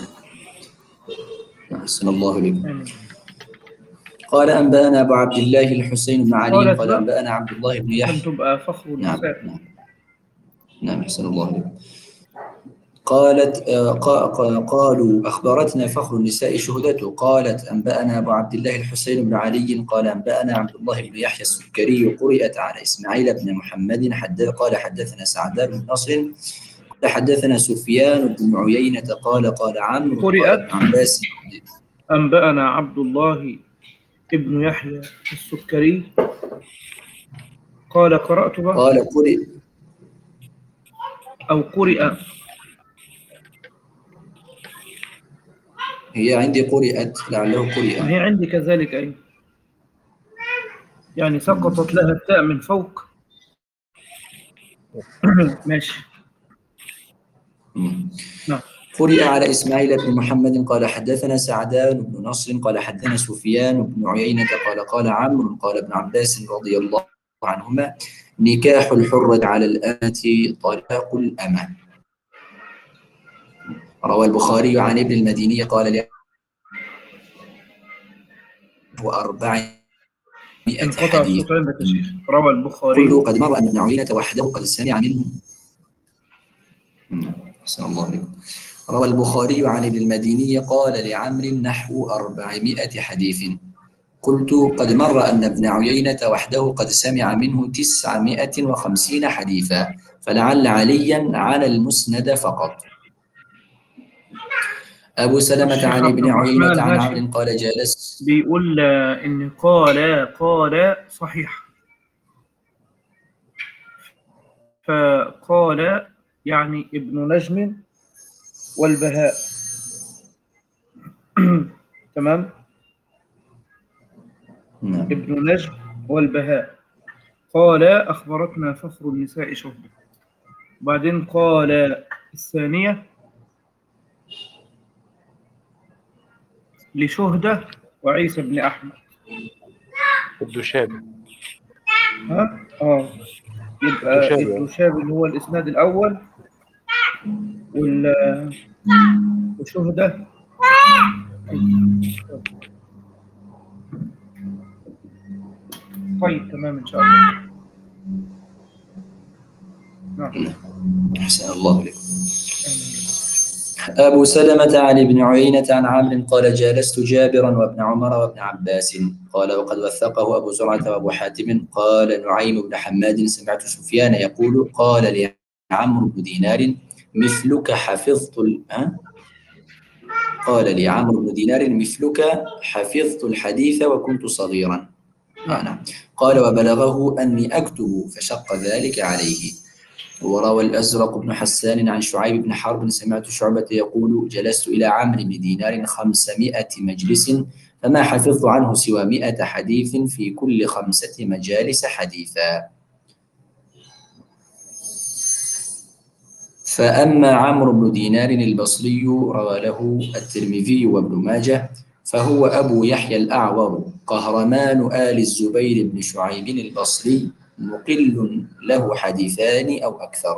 أحسن الله إليكم. آمين. قال أنبأنا أبو عبد الله الحسين بن علي قالت قال بقى أنبأنا عبد الله بن عشان يحيى. تبقى فخر نعم النساء. نعم نعم أحسن الله إليكم. قالت آه، قا- قا- قالوا أخبرتنا فخر النساء شهدته. قالت أنبأنا أبو عبد الله الحسين بن علي قال أنبأنا عبد الله بن يحيى السكري قرئت على إسماعيل بن محمد حدث قال حدثنا سعدان بن نصر قال حدثنا سفيان بن عيينة قال قال عمرو قال قرئت ابن عباس. أنبأنا عبد الله ابن يحيى السكري قال قرأتها قال قرئ أو قرئ. هي عندي قرئت لعله قرئ. ما هي عندي كذلك أي يعني سقطت لها التاء من فوق. ماشي. نعم. قرئ على إسماعيل بن محمد قال حدثنا سعدان بن نصر قال حدثنا سفيان بن عيينة قال قال عمرو قال ابن عباس رضي الله عنهما نكاح الحرة على الآمة طلاق الأمة. روى البخاري عن ابن المديني قال له وأربعمائة انقطع حديث. الصوت عندك يا شيخ. روى البخاري قلت قد مر أن ابن عيينة وحده قد سمع منه. أحسن الله عليكم. روى البخاري عن ابن المديني قال لعمرو نحو أربعمائة حديث. قلت قد مر أن ابن عيينة وحده قد سمع منه تسعمائة وخمسين حديثا فلعل عليا على المسند فقط. أبو سلمة عن ابن عيينة عن عمرو قال جالس بيقول إن قال قال صحيح، فقال يعني ابن نجم والبهاء. تمام. نعم. ابن نجم والبهاء قال أخبرتنا فخر النساء شهدة. وبعدين قال الثانية لشهدة وعيسى بن أحمد الدشابي. ها؟ آه يبقى الدشابي الدشابي اللي هو الإسناد الأول وال وشهدة. طيب تمام إن شاء الله. نعم. أحسن الله عليكم. أبو سلمة عن ابن عيينة عن عمرو قال جالست جابرا وابن عمر وابن عباس قال وقد وثقه أبو زرعة وأبو حاتم. قال نعيم بن حماد سمعت سفيان يقول قال لعمرو بن دينار مثلك حفظت ال... أه؟ قال لي عمرو بن دينار مثلك حفظت الحديث وكنت صغيرا. آه نعم. قال وبلغه أني أكتب فشق ذلك عليه. وروى الأزرق بن حسان عن شعيب بن حرب سمعت شعبة يقول جلست إلى عمرو بن دينار خمسمائة مجلس فما حفظت عنه سوى مئة حديث في كل خمسة مجالس حديثا. فأما عمرو بن دينار البصري روى له الترمذي وابن ماجه فهو أبو يحيى الأعور قهرمان آل الزبير بن شعيب البصري مقل له حديثان أو أكثر.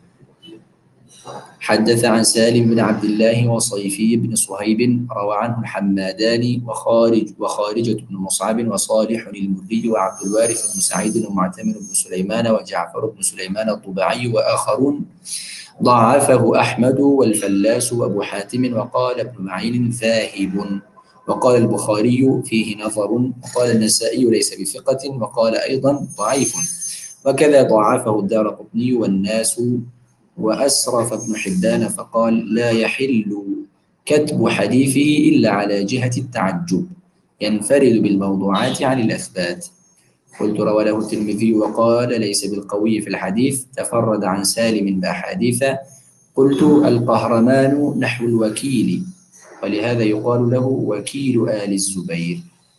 حدث عن سالم بن عبد الله وصيفي بن صهيب روى عنه الحمادان وخارج وخارجة بن مصعب وصالح المري وعبد الوارث بن سعيد ومعتمر بن سليمان وجعفر بن سليمان الطباعي وآخرون ضعفه أحمد والفلاس وأبو حاتم وقال ابن معين ذاهب. وقال البخاري فيه نظر، وقال النسائي ليس بثقة، وقال أيضا ضعيف، وكذا ضعفه الدارقطني والناس، وأسرف ابن حبان فقال لا يحل كتب حديثه إلا على جهة التعجب، ينفرد بالموضوعات عن الأثبات. قلت روى له الترمذي وقال ليس بالقوي في الحديث، تفرد عن سالم بأحاديث. قلت القهرمان نحو الوكيل، ولهذا يقال له وكيل آل الزبير.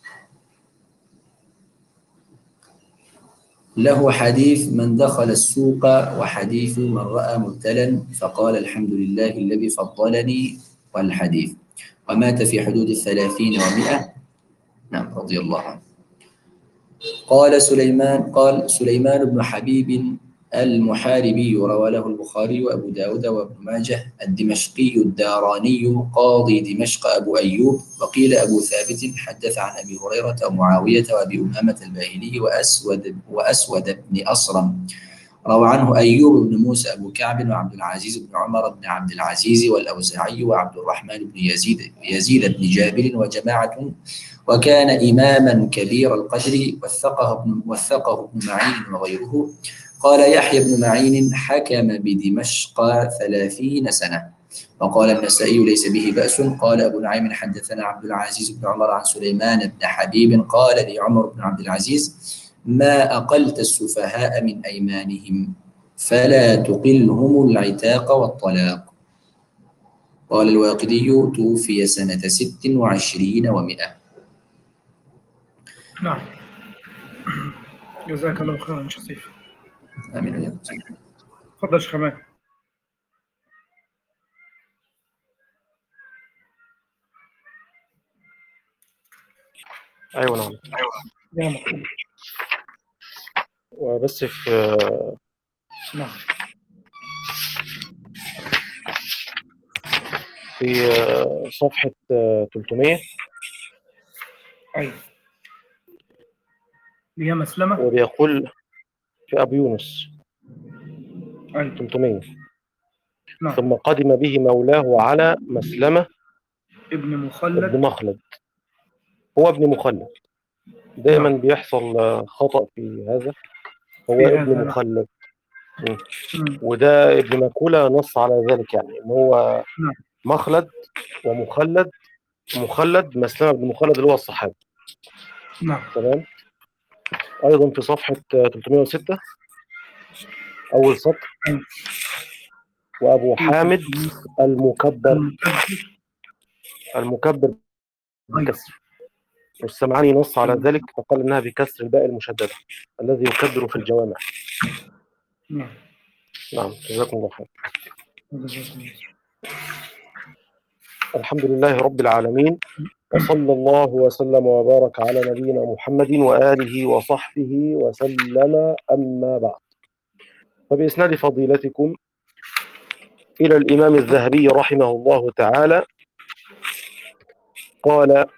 له حديث من دخل السوق، وحديث من رأى مبتلا فقال الحمد لله الذي فضلني، والحديث. ومات في حدود الثلاثين ومئة. نعم رضي الله عنه. قال سليمان قال سليمان بن حبيب المحاربي روى له البخاري وأبو داود وابن ماجه، الدمشقي الداراني قاضي دمشق أبو أيوب، وقيل أبو ثابت، حدث عن أبي هريرة ومعاوية وأبي أمامة الباهلي وأسود, وأسود بن أصرم. روى عنه أيوب بن موسى أبو كعب وعبد العزيز بن عمر بن عبد العزيز والأوزاعي وعبد الرحمن بن يزيد يزيد بن جابر وجماعة، وكان إماما كبير القدر، وثقه ابن, وثقه ابن معين وغيره. قال يحيى بن معين حكم بدمشق ثلاثين سنة. وقال النسائي ليس به بأس. قال أبو نعيم حدثنا عبد العزيز بن عمر عن سليمان بن حبيب قال لي عمر بن عبد العزيز ما أقلت السفهاء من أيمانهم، فلا تقلهم العتاق والطلاق. قال الواقدي توفي سنة ست وعشرين ومئة. نعم. جزاك الله خيرا شيخ سيف. آمين يا رب. تفضل شيخ حماد. ايوه نعم. يا مرحبا. وبس في نعم في صفحة ثلاثمائة. أي هي مسلمة. وبيقول في أبو يونس أي ثلاثمائة. نعم. ثم قدم به مولاه على مسلمة ابن مخلد ابن مخلد. هو ابن مخلد، دائما نعم. بيحصل خطأ في هذا. هو في ابن هذا مخلد. نعم. وده ابن مكولة نص على ذلك، يعني ان هو نعم. مخلد ومخلد. مخلد مسلمة بن مخلد اللي هو الصحابي. نعم. تمام. ايضا في صفحة ثلاثمائة وستة اول سطر. أي. وابو حامد المكبر. المكبر بكسر. والسمعاني نص على ذلك فقال انها بكسر الباء المشددة الذي يكبر في الجوامع. نعم. نعم جزاكم الله خير. الحمد لله رب العالمين، وصلى الله وسلم وبارك على نبينا محمد وآله وصحبه وسلم. أما بعد، فبإسناد فضيلتكم إلى الإمام الذهبي رحمه الله تعالى قال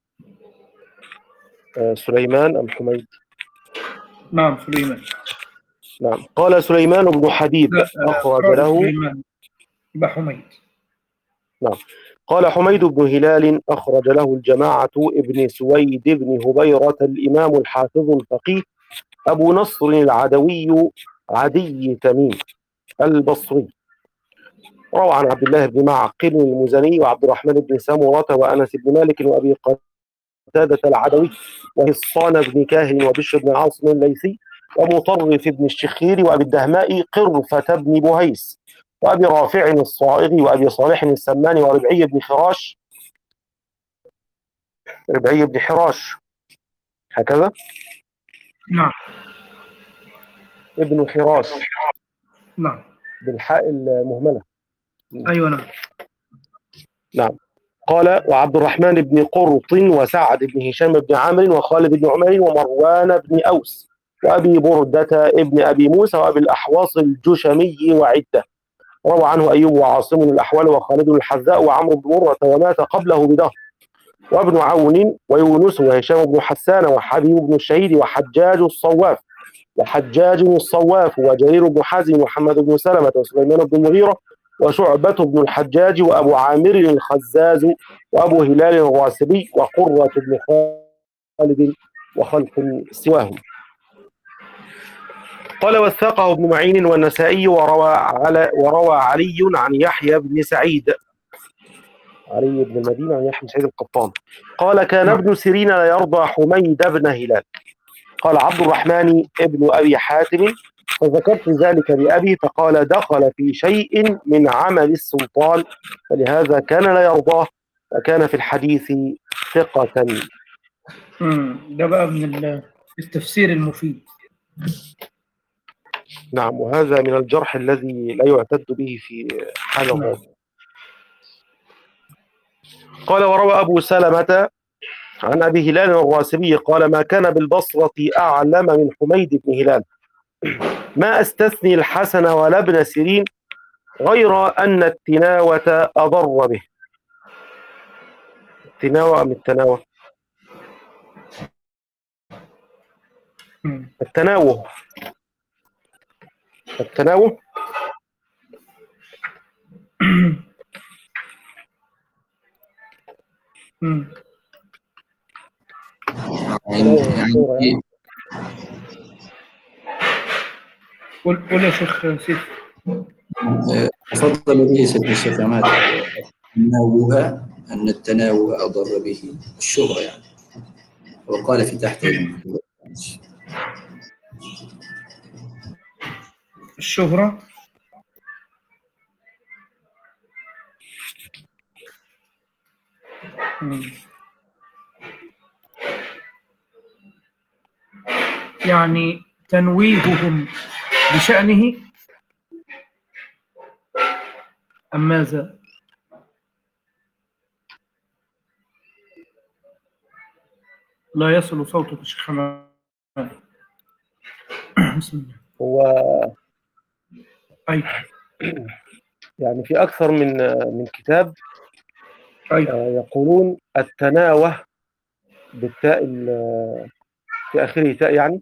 سليمان أم حميد؟ نعم سليمان. نعم. قال سليمان بن حبيب أخرج له بحميد. نعم. قال حميد بن هلال أخرج له الجماعة ابن سويد بن هبيرة الإمام الحافظ الفقيه أبو نصر العدوي عدي تميم البصري. روى عن عبد الله بن معقل المزني وعبد الرحمن بن سمرة وأنس بن مالك وأبي قتادة العدوي وهصان بن كاهن وبشر بن عاصم الليثي ومطرف بن الشخير وأبي الدهماء قرفة بن بهيس وأبي رافع الصائغي وأبي صالح السمان وربعي بن خراش ربعي بن حراش هكذا. نعم. ابن حراش. نعم. بالحاء المهملة. أيوة نعم. نعم. قال وعبد الرحمن بن قرط وسعد بن هشام بن عامر وخالد بن عمير ومروان بن أوس وأبي بردة ابن أبي موسى وأبي الأحواص الجشمي وعدة. روى عنه أيوب وعاصم الأحوال وخالد الحذاء وعمرو بن مرة ومات قبله بدهر وابن عون ويونس وهشام بن حسان وحبيب بن الشهيد وحجاج الصواف وحجاج الصواف وجرير بن حازم ومحمد بن سلمة وسليمان بن المغيرة وشعبة بن الحجاج وأبو عامر الخزاز وأبو هلال الراسبي وقرة بن خالد وخلق سواهم. قال وثقه ابن معين والنسائي وروى على وروى علي عن يحيى بن سعيد علي بن المدينة عن يحيى بن سعيد القطان قال كان ابن سيرين لا يرضى حميد بن هلال. قال عبد الرحمن ابن أبي حاتم فذكرت ذلك لأبي فقال دخل في شيء من عمل السلطان فلهذا كان لا يرضاه وكان في الحديث ثقة. ده بقى من التفسير المفيد. نعم، وهذا من الجرح الذي لا يعتد به في حال الرواية. قال وروى أبو سلمة عن أبي هلال الراسبي قال ما كان بالبصرة أعلم من حميد بن هلال ما أستثني الحسن ولا ابن سيرين غير أن التناوة أضر به. التناوة أم التناوة؟ التناوه التناوه يعني قول قول يا شيخ سيف. تفضل به سيد الشيخ عماد. تناوها أن التناوه أضر به الشهرة يعني، وقال في تحت الشهرة. يعني تنويههم بشأنه أم ماذا؟ لا يصل صوتك يا شيخ حماد. بسم الله. هو أي يعني في أكثر من من كتاب أي يقولون التناوه بالتاء في آخره تاء، يعني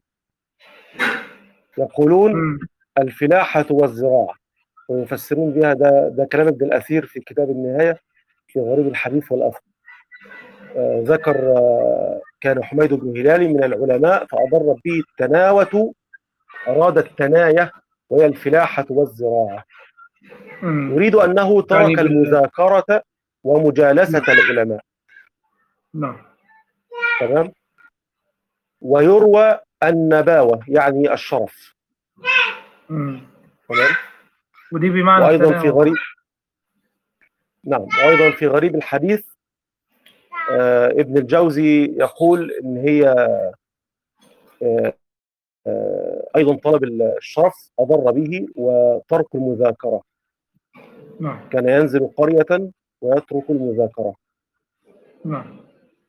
يقولون م. الفلاحة والزراعة ويفسرون بها. ده ده كلام ابن الأثير في كتاب النهاية في غريب الحديث والأثر. آه ذكر آه كان حميد بن هلال من العلماء فأضر به التناوة، أراد التناية وهي الفلاحة والزراعة. م. يريد أنه ترك يعني المذاكرة ومجالسة م. العلماء. نعم. تمام. ويروى النباوة يعني الشرف. امم تمام. ودي بمعنى وأيضا التناوب. في غريب نعم وأيضا في غريب الحديث آه ابن الجوزي يقول إن هي آه آه أيضا طلب الشرف أضر به وترك المذاكرة. نعم. كان ينزل قرية ويترك المذاكرة. نعم.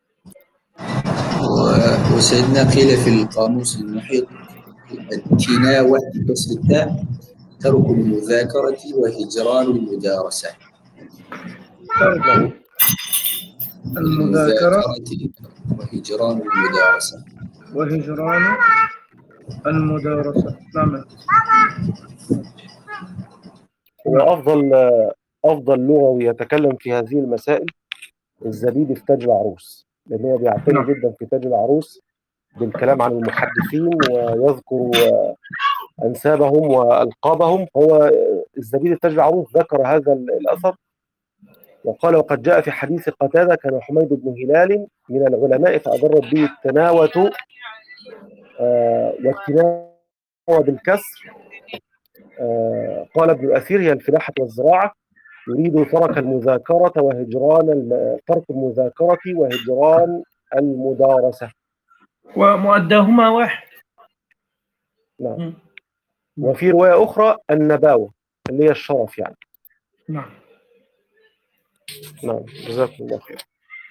وسيدنا قيل في القاموس المحيط التناوة بكسر التاء ترك المذاكرة وهجران المدارسة. ترك المذاكرة وهجران المدارسة. وهجران المدارسة. نعم. وأفضل أفضل لغوي يتكلم في هذه المسائل الزبيدي في تاج العروس، لأن هو بيعتني نعم. جدا في تاج العروس بالكلام عن المحدثين ويذكر أنسابهم وألقابهم. هو الزبيدي في تاج العروس ذكر هذا الأثر وقال وقد جاء في حديث قتادة كان حميد بن هلال من العلماء فأضرت به التناوة آه والتناوة بالكسر. آه قال ابن الأثير هي الفلاحة والزراعة. يريد ترك المذاكرة وهجران ترك المذاكرة وهجران المدارسة، ومؤداهما واحد. نعم. وفي رواية أخرى النباوة اللي هي الشرف يعني. نعم. نعم جزاكم الله خير.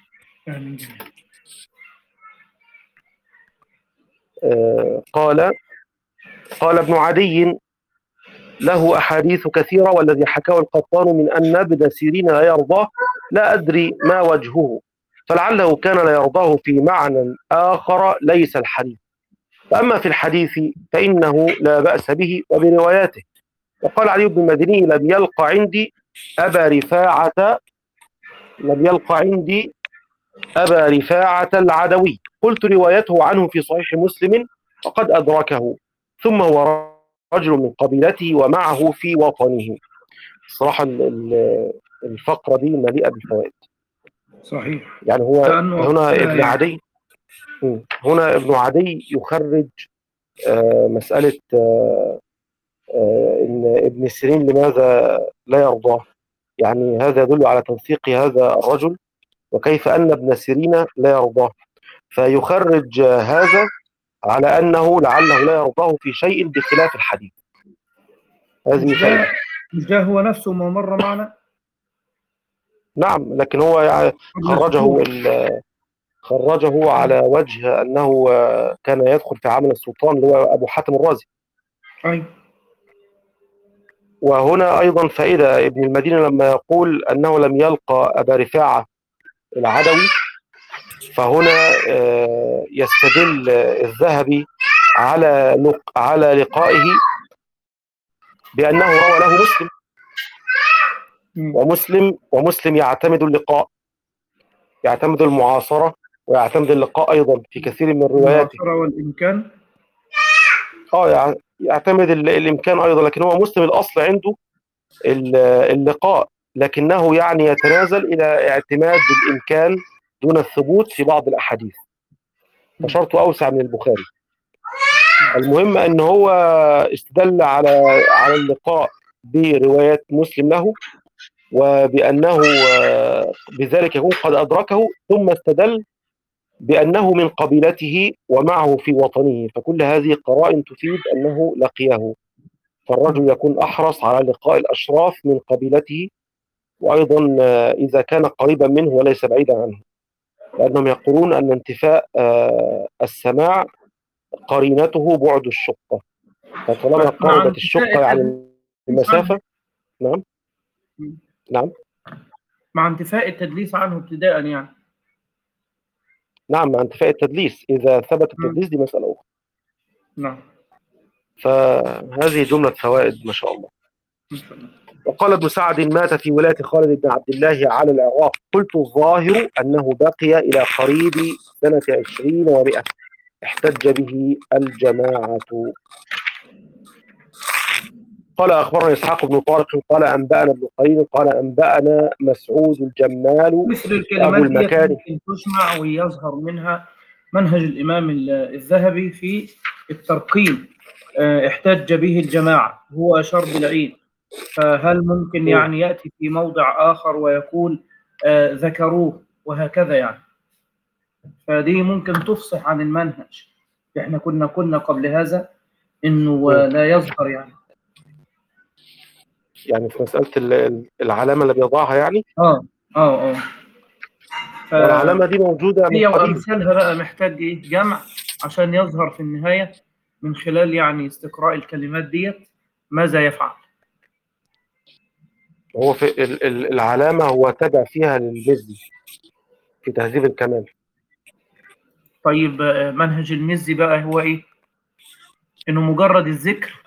آه قال قال ابن عدي له أحاديث كثيرة والذي حكاه القطان من أن ابن سيرين لا يرضاه لا أدري ما وجهه، فلعله كان لا يرضاه في معنى آخر ليس الحديث، فأما في الحديث فإنه لا بأس به وبرواياته. وقال علي بن المديني لم يلق عندي أبا رفاعة لم يلقى عندي أبا رفاعة العدوي، قلت روايته عنه في صحيح مسلم وقد أدركه، ثم هو رجل من قبيلته ومعه في وطنه. الصراحة الفقرة دي مليئة بالفوائد. صحيح. يعني هو هنا ابن يعني. عدي هنا ابن عدي يخرج آه مسألة آه آه إن ابن سيرين لماذا لا يرضاه. يعني هذا يدل على توثيق هذا الرجل وكيف أن ابن سيرين لا يرضاه، فيخرج هذا على أنه لعله لا يرضاه في شيء بخلاف الحديث. هذه مش ده, مش ده هو نفسه ما مر معنا. نعم، لكن هو يعني خرجه خرجه على وجه أنه كان يدخل في عمل السلطان اللي هو أبو حاتم الرازي. أي. وهنا أيضا فائدة، ابن المدينة لما يقول أنه لم يلقى أبا رفاعة العدوي، فهنا يستدل الذهبي على على لقائه بأنه روى له مسلم، ومسلم ومسلم يعتمد اللقاء، يعتمد المعاصرة ويعتمد اللقاء أيضا في كثير من رواياته. المعاصرة والإمكان. اه يعتمد الإمكان أيضا، لكن هو مسلم الأصل عنده اللقاء، لكنه يعني يتنازل إلى اعتماد الإمكان دون الثبوت في بعض الأحاديث، فشرطه أوسع من البخاري. المهم أن هو استدل على على اللقاء بروايات مسلم له، وبأنه بذلك يكون قد أدركه، ثم استدل بأنه من قبيلته ومعه في وطنه، فكل هذه قرائن تفيد أنه لقيه، فالرجل يكون أحرص على لقاء الأشراف من قبيلته، وأيضا إذا كان قريبا منه وليس بعيدا عنه، لأنهم يقولون أن انتفاء السماع قرينته بعد الشقة، فطالما قربت الشقة يعني المسافة. نعم نعم مع انتفاء التدليس عنه ابتداء يعني. نعم، مع انتفاء التدليس، إذا ثبت التدليس دي مسألة أخرى. نعم. فهذه جملة فوائد ما شاء الله. وقال ابن سعد مات في ولاية خالد بن عبد الله على العراق، قلت الظاهر أنه بقي إلى قريب سنة عشرين ومئة، احتج به الجماعة. قال أخبرنا إسحاق بن طارق قال أنبأنا ابن قرين قال أنبأنا مسعود الجمال مثل الكلمات دي ممكن تسمع ويظهر منها منهج الإمام الذهبي في الترقيم. احتج به الجماعة، هو أشار بالعين، فهل ممكن يعني يأتي في موضع آخر ويقول آه ذكروه وهكذا يعني؟ فدي ممكن تفصح عن المنهج. احنا كنا قلنا قبل هذا انه لا يظهر يعني يعني في مسألة العلامة اللي بيضعها يعني اه اه اه ف... والعلامة دي موجودة هي وأمثالها بقى محتاج ايه جمع عشان يظهر في النهاية من خلال يعني استقراء الكلمات ديت ماذا يفعل. هو في العلامة هو تابع فيها للمزي في تهذيب الكمال. طيب منهج المزي بقى هو ايه؟ انه مجرد الذكر.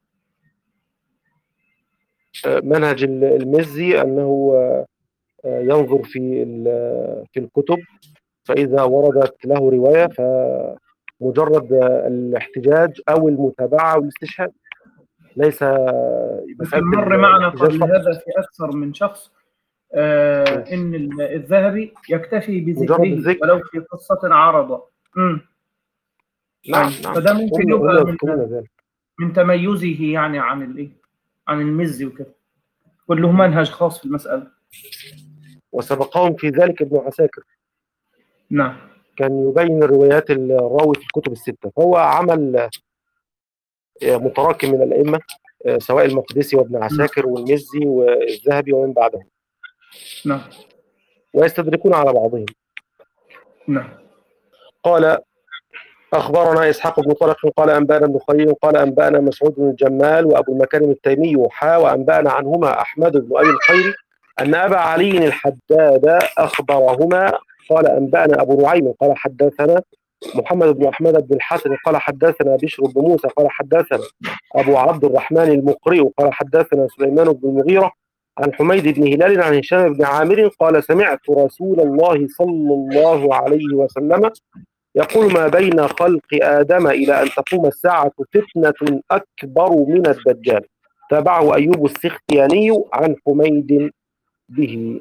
منهج المزي انه ينظر في في الكتب، فاذا وردت له روايه فمجرد الاحتجاج او المتابعه والاستشهاد، ليس مسألة مر معنا قبل هذا في اكثر من شخص آه ان الذهبي يكتفي بذكره ولو في قصه عرضه. امم نعم نعم فده ممكن يبقى من, من تميزه يعني عن الايه عن المزي وكده، كله منهج خاص في المساله. وسبقهم في ذلك ابن عساكر. نعم، كان يبين روايات الراوي في الكتب السته، فهو عمل متراكم من الائمه سواء المقدسي وابن عساكر والمزي والذهبي ومن بعدهم. نعم، ويستدركون على بعضهم. نعم. قال أخبرنا إسحاق بن طارق قال أنبأنا ابن خليل قال أنبأنا مسعود بن الجمال وأبو المكارم التيمي حا وأنبأنا عنهما أحمد بن أبي الخير أن أبا علي الحداد أخبرهما قال أنبأنا أبو نعيم قال حدثنا محمد بن أحمد بن الحسن قال حدثنا بشر بن موسى قال حدثنا أبو عبد الرحمن المقري قال حدثنا سليمان بن المغيرة عن حميد بن هلال عن هشام بن عامر قال سمعت رسول الله صلى الله عليه وسلم يقول ما بين خلق آدم إلى أن تقوم الساعة فتنة أكبر من الدجال. تابعه أيوب السختياني عن حميد به.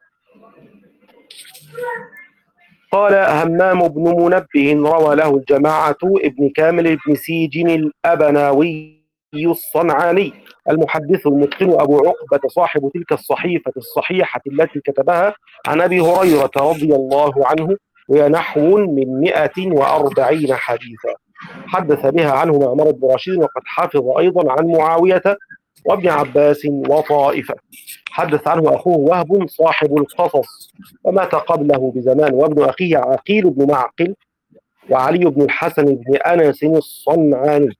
قال همام بن منبه روى له الجماعة ابن كامل بن سيجن الأبناوي الصنعاني المحدث المتقن أبو عقبة صاحب تلك الصحيفة الصحيحة التي كتبها عن أبي هريرة رضي الله عنه، وهي نحو من مئة وأربعين حديثا. حدث بها عنه معمر بن رشيد، وقد حفظ أيضا عن معاوية وابن عباس وطائفة. حدث عنه أخوه وهب صاحب القصص ومات قبله بزمان، وابن أخيه عقيل بن معقل وعلي بن الحسن بن أنس الصنعاني.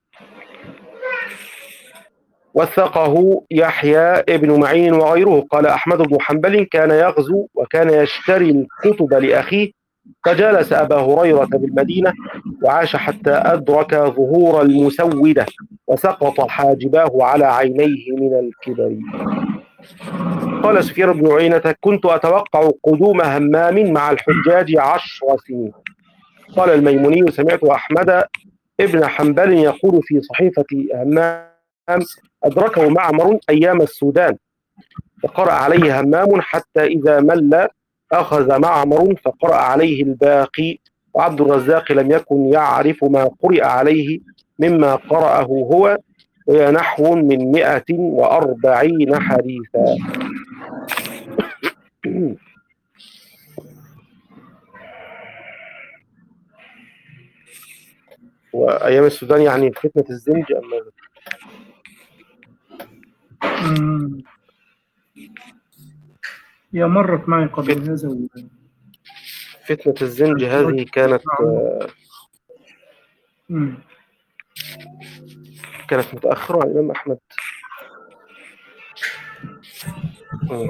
وثقه يحيى ابن معين وغيره. قال أحمد بن حنبل كان يغزو وكان يشتري الكتب لأخيه، فجالس أبا هريرة بالمدينة وعاش حتى أدرك ظهور المسودة وسقط حاجباه على عينيه من الكبر. قال سفيان بن عيينة كنت أتوقع قدوم همام مع الحجاج عشر سنين. قال الميموني سمعت أحمد ابن حنبل يقول في صحيفة همام أدركه معمر أيام السودان، فقرأ عليه همام حتى إذا مل أخذ معمر فقرأ عليه الباقي، وعبد الرزاق لم يكن يعرف ما قرئ عليه مما قرأه هو، وهي نحو من مئة وأربعين حديثا. وأيام السودان يعني فتنة الزنج أم ماذا؟ هي مرت معي قبل هذا. فتنة الزنج هذه كانت مم. كانت متأخرة عن الإمام أحمد. مم.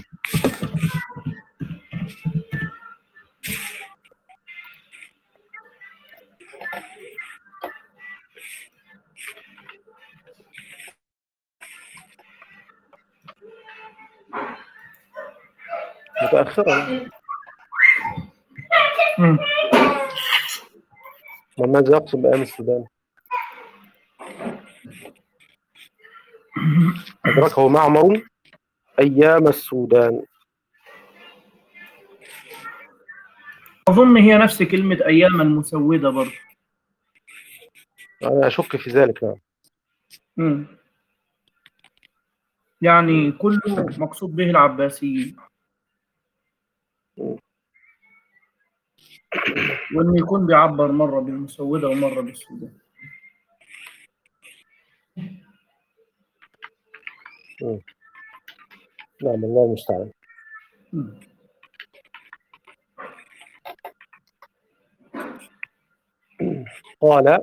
متأخرة. مم. وماذا يقصد بأيام السودان؟ أدركه معمر أيام السودان. أظن هي نفس كلمة أيام المسودة برضه. أنا أشك في ذلك. نعم. مم. يعني كله مقصود به العباسيين، وإنه يكون بيعبر مرة بالمسودة ومرة بالسودان. مم. نعم الله المستعان. قال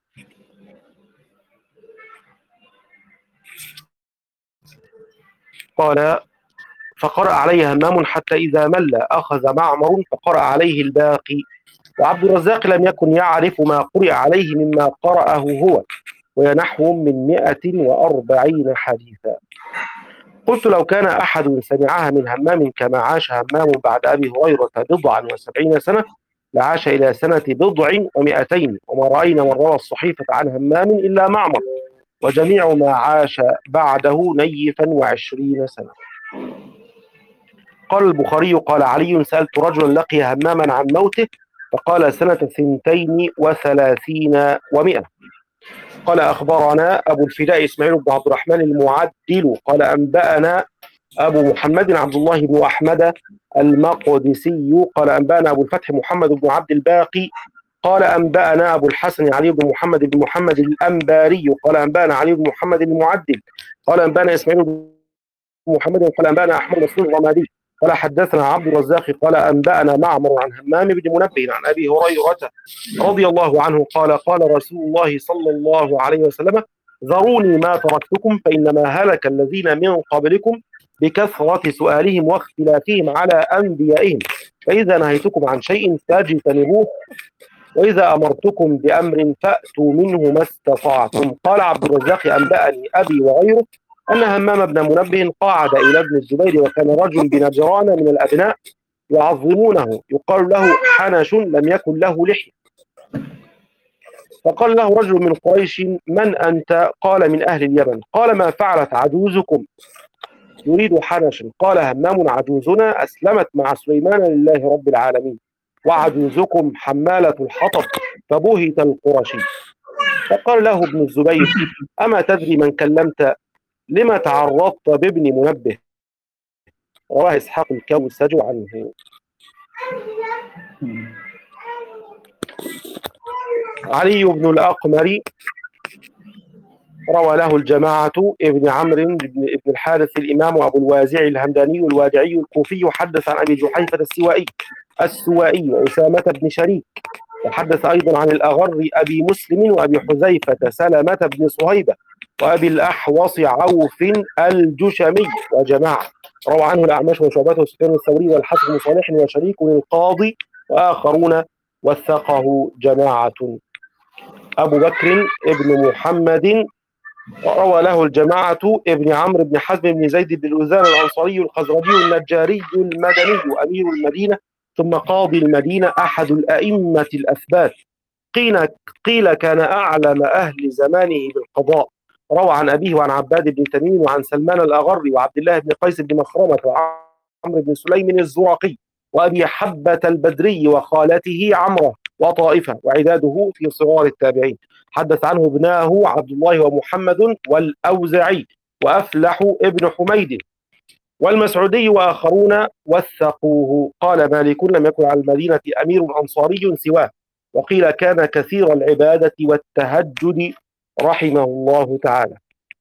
قال فقرأ عليه همام حتى إذا مل أخذ معمر فقرأ عليه الباقي، وعبد الرزاق لم يكن يعرف ما قرئ عليه مما قرأه هو، وهي نحو من مئة وأربعين حديثا. قلت لو كان أحد سمعها من همام كما عاش همام بعد أبي هريرة بضعا وسبعين سنة لعاش إلى سنة بضع ومئتين، وما رأينا من روى الصحيفة عن همام إلا معمر، وجميع ما عاش بعده نيفا وعشرين سنة. قال البخاري قال علي سألت رجلا لقي هماما عن موته فقال سنة ثنتين وثلاثين ومئة. قال أخبرنا أبو الفداء إسماعيل بن عبد الرحمن المعدل قال أنبأنا أبو محمد عبد الله بن أحمد المقدسي قال أنبأنا أبو الفتح محمد بن عبد الباقي قال أنبأنا أبو الحسن علي بن محمد بن محمد الأنباري قال أنبأنا علي بن محمد المعدل قال أنبأنا إسماعيل بن محمد قال أنبأنا أحمد بن الرمادي قال حدثنا عبد الرزاق قال أنبأنا معمر عن همام بن منبه عن أبي هريرة رضي الله عنه قال قال رسول الله صلى الله عليه وسلم ذروني ما تركتكم فإنما هلك الذين من قبلكم بكثرة سؤالهم واختلافهم على أنبيائهم، فإذا نهيتكم عن شيء فاجتنبوه، وإذا أمرتكم بأمر فأتوا منه ما استطعتم. قال عبد الرزاق أنبأني أبي وغيره أن همام بن منبه قاعد إلى ابن الزبير، وكان رجل بنجران من الأبناء يعظمونه يقال له حنش لم يكن له لحية. فقال له رجل من قريش: من أنت؟ قال: من أهل اليمن. قال: ما فعلت عجوزكم؟ يريد حنش. قال همام: عجوزنا أسلمت مع سليمان لله رب العالمين، وعجوزكم حمالة الحطب. فبهت القرشي. فقال له ابن الزبير: أما تدري من كلمت؟ لما تعرضت بابن منبه؟ رواه إسحاق الكوسج عنه. علي بن الأقمر روى له الجماعة ابن عمرو بن الحارث الإمام أبو الوازع الهمداني الوادعي الكوفي، حدث عن أبي جحيفة السوائي السوائي وأسامة بن شريك، وحدث أيضا عن الأغر أبي مسلم وأبي حذيفة سلمة بن صهيبة وأبي الأحوص عوف الجشمي وجماعة. روى عنه الأعمش وشعبة وسفيان الثوري والحسن بن صالح وشريك القاضي وآخرون، وثقه جماعة. أبو بكر ابن محمد روى له الجماعة ابن عمرو بن حزم بن زيد بن الأذان الأنصاري الخزرجي النجاري المدني أمير المدينة ثم قاضي المدينة، أحد الأئمة الأثبات، قيل, قيل كان أعلم أهل زمانه بالقضاء. روى عن أبيه وعن عباد بن تميم وعن سلمان الأغر وعبد الله بن قيس بن مخرمة وعمرو بن سليم الزرقي وأبي حبة البدري وخالته عمرة وطائفة، وعداده في صغار التابعين. حدث عنه ابناه عبد الله ومحمد والأوزعي وأفلح ابن حميد والمسعودي وآخرون، وثقوه. قال مالك: لم يكن على المدينة أمير أنصاري سواه، وقيل كان كثير العبادة والتهجد رحمه الله تعالى.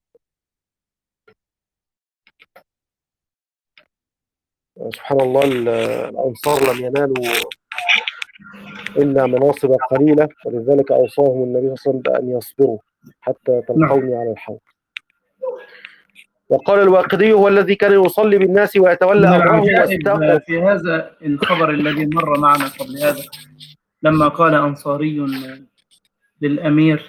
سبحان الله، الأنصار لم ينالوا إلا مناصب قليلة، ولذلك أوصاهم النبي صلى الله عليه وسلم بأن يصبروا حتى تلقوني على الحوض. وقال الواقدي: هو الذي كان يصلي بالناس ويتولى أمرهم واستقوا. في هذا الخبر الذي مر معنا قبل هذا، لما قال أنصاري للأمير: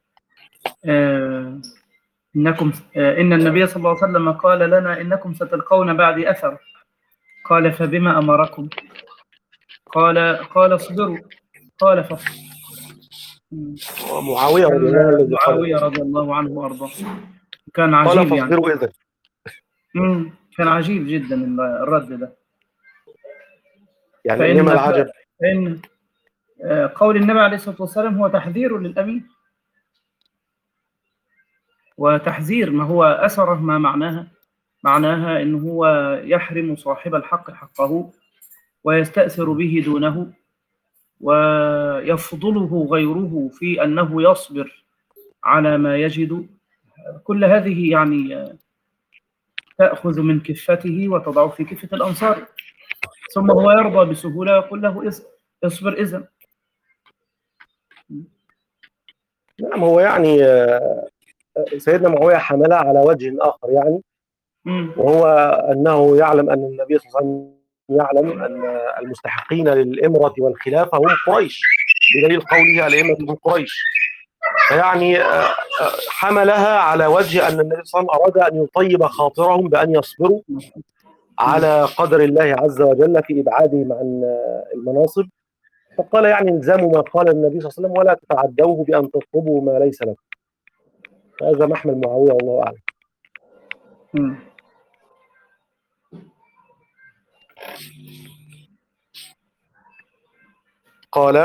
آه إنكم آه إن النبي صلى الله عليه وسلم قال لنا: إنكم ستلقون بعدي أثر. قال: فبما أمركم؟ قال قال اصبروا. قال فاصبروا. معاوية رضي الله عنه معاوية رضي الله عنه وأرضاه كان عجيب. قال فاصبروا يعني. إذن امم كان عجيب جدا الرد ده. يعني إنما العجب إن قول النبي عليه الصلاة والسلام هو تحذير للأمين، وتحذير ما هو أثره ما معناها معناها إنه هو يحرم صاحب الحق حقه ويستأثر به دونه، ويفضله غيره في أنه يصبر على ما يجد. كل هذه يعني تأخذ من كفته وتضع في كفة الأنصار، ثم هو يرضى بسهولة يقول له اصبر إذن. نعم، هو يعني سيدنا معاوية حملها على وجه آخر يعني، وهو أنه يعلم أن النبي صلى الله عليه وسلم يعلم أن المستحقين للإمرة والخلافة هم قريش، بدليل قوله الأئمة من قريش. فيعني حملها على وجه أن النبي صلى الله عليه وسلم أراد أن يطيب خاطرهم بأن يصبروا على قدر الله عز وجل في إبعادهم عن المناصب. فقال يعني الزموا ما قال النبي صلى الله عليه وسلم ولا تتعدوه بأن تطلبوا ما ليس لكم. هذا محمل معاوية والله أعلم. قال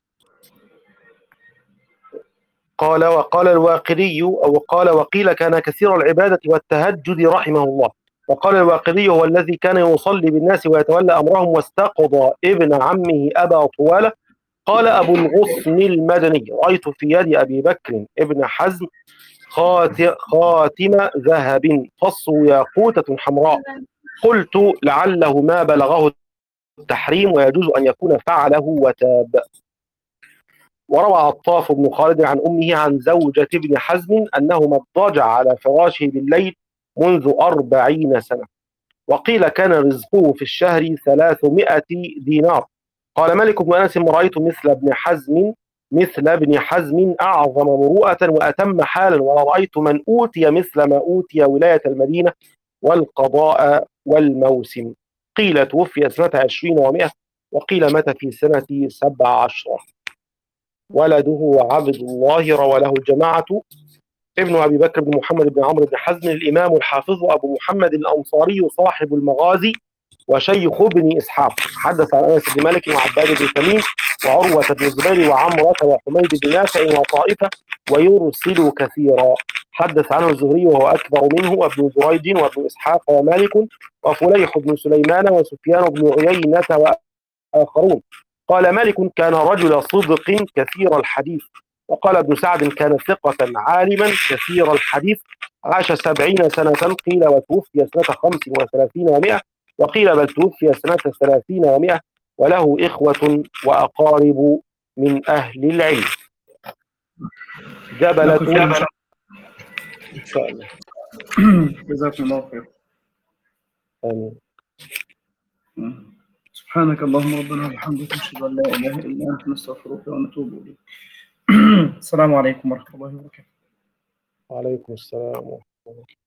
قال وقال الواقدي أو قال وقيل كان كثير العبادة والتهجد رحمه الله. وقال الواقدي: هو الذي كان يصلي بالناس ويتولى أمرهم واستقضى ابن عمه أبا طوالة. قال أبو الغصن المدني: رأيت في يد أبي بكر ابن حزم خاتم ذهب فصه ياقوتة حمراء، قلت لعله ما بلغه التحريم ويجوز أن يكون فعله وتاب. وروى عطاف بن خالد عن أمه عن زوجة ابن حزم أنه ما اضطجع على فراشه بالليل منذ أربعين سنة، وقيل كان رزقه في الشهر ثلاثمائة دينار. قال مالك بن أنس: رأيت مثل ابن حزم مثل ابن حزم أعظم مروءة وأتم حالا، ولا رأيت من أوتي مثل ما أوتي ولاية المدينة والقضاء والموسم. قيل توفي سنة عشرين ومائة، وقيل مات في سنة سبع عشرة. ولده عبد الله روى له الجماعة، ابن أبي بكر بن محمد بن عمرو بن حزم الإمام الحافظ أبو محمد الأنصاري صاحب المغازي وشيخ ابن إسحاق. حدث عن أنس بن مالك وعباد بن تميم وعروة بن الزبير وعمرة وحميد بن نافع وطائفة ويرسل كثيرا. حدث عنه الزهري وهو أكبر منه وابن جريج وابن إسحاق ومالك وفليح بن سليمان وسفيان بن عيينة وآخرون. قال مالك كان رجل صدق كثير الحديث. وقال ابن سعد كان ثقة عالما كثير الحديث، عاش سبعين سنة. قيل وتوفي سنة خمس وثلاثين ومائة، وقيل بل توفي سنة ثلاثين ومائة، وله إخوة وأقارب من أهل العلم. جبلة إن شاء الله. جزاكم الله خير. آمين. سبحانك اللهم ربنا وبحمدك، نشهد أن لا إله إلا أنت، نستغفرك ونتوب إليك. السلام عليكم ورحمة الله وبركاته. وعليكم السلام ورحمة الله.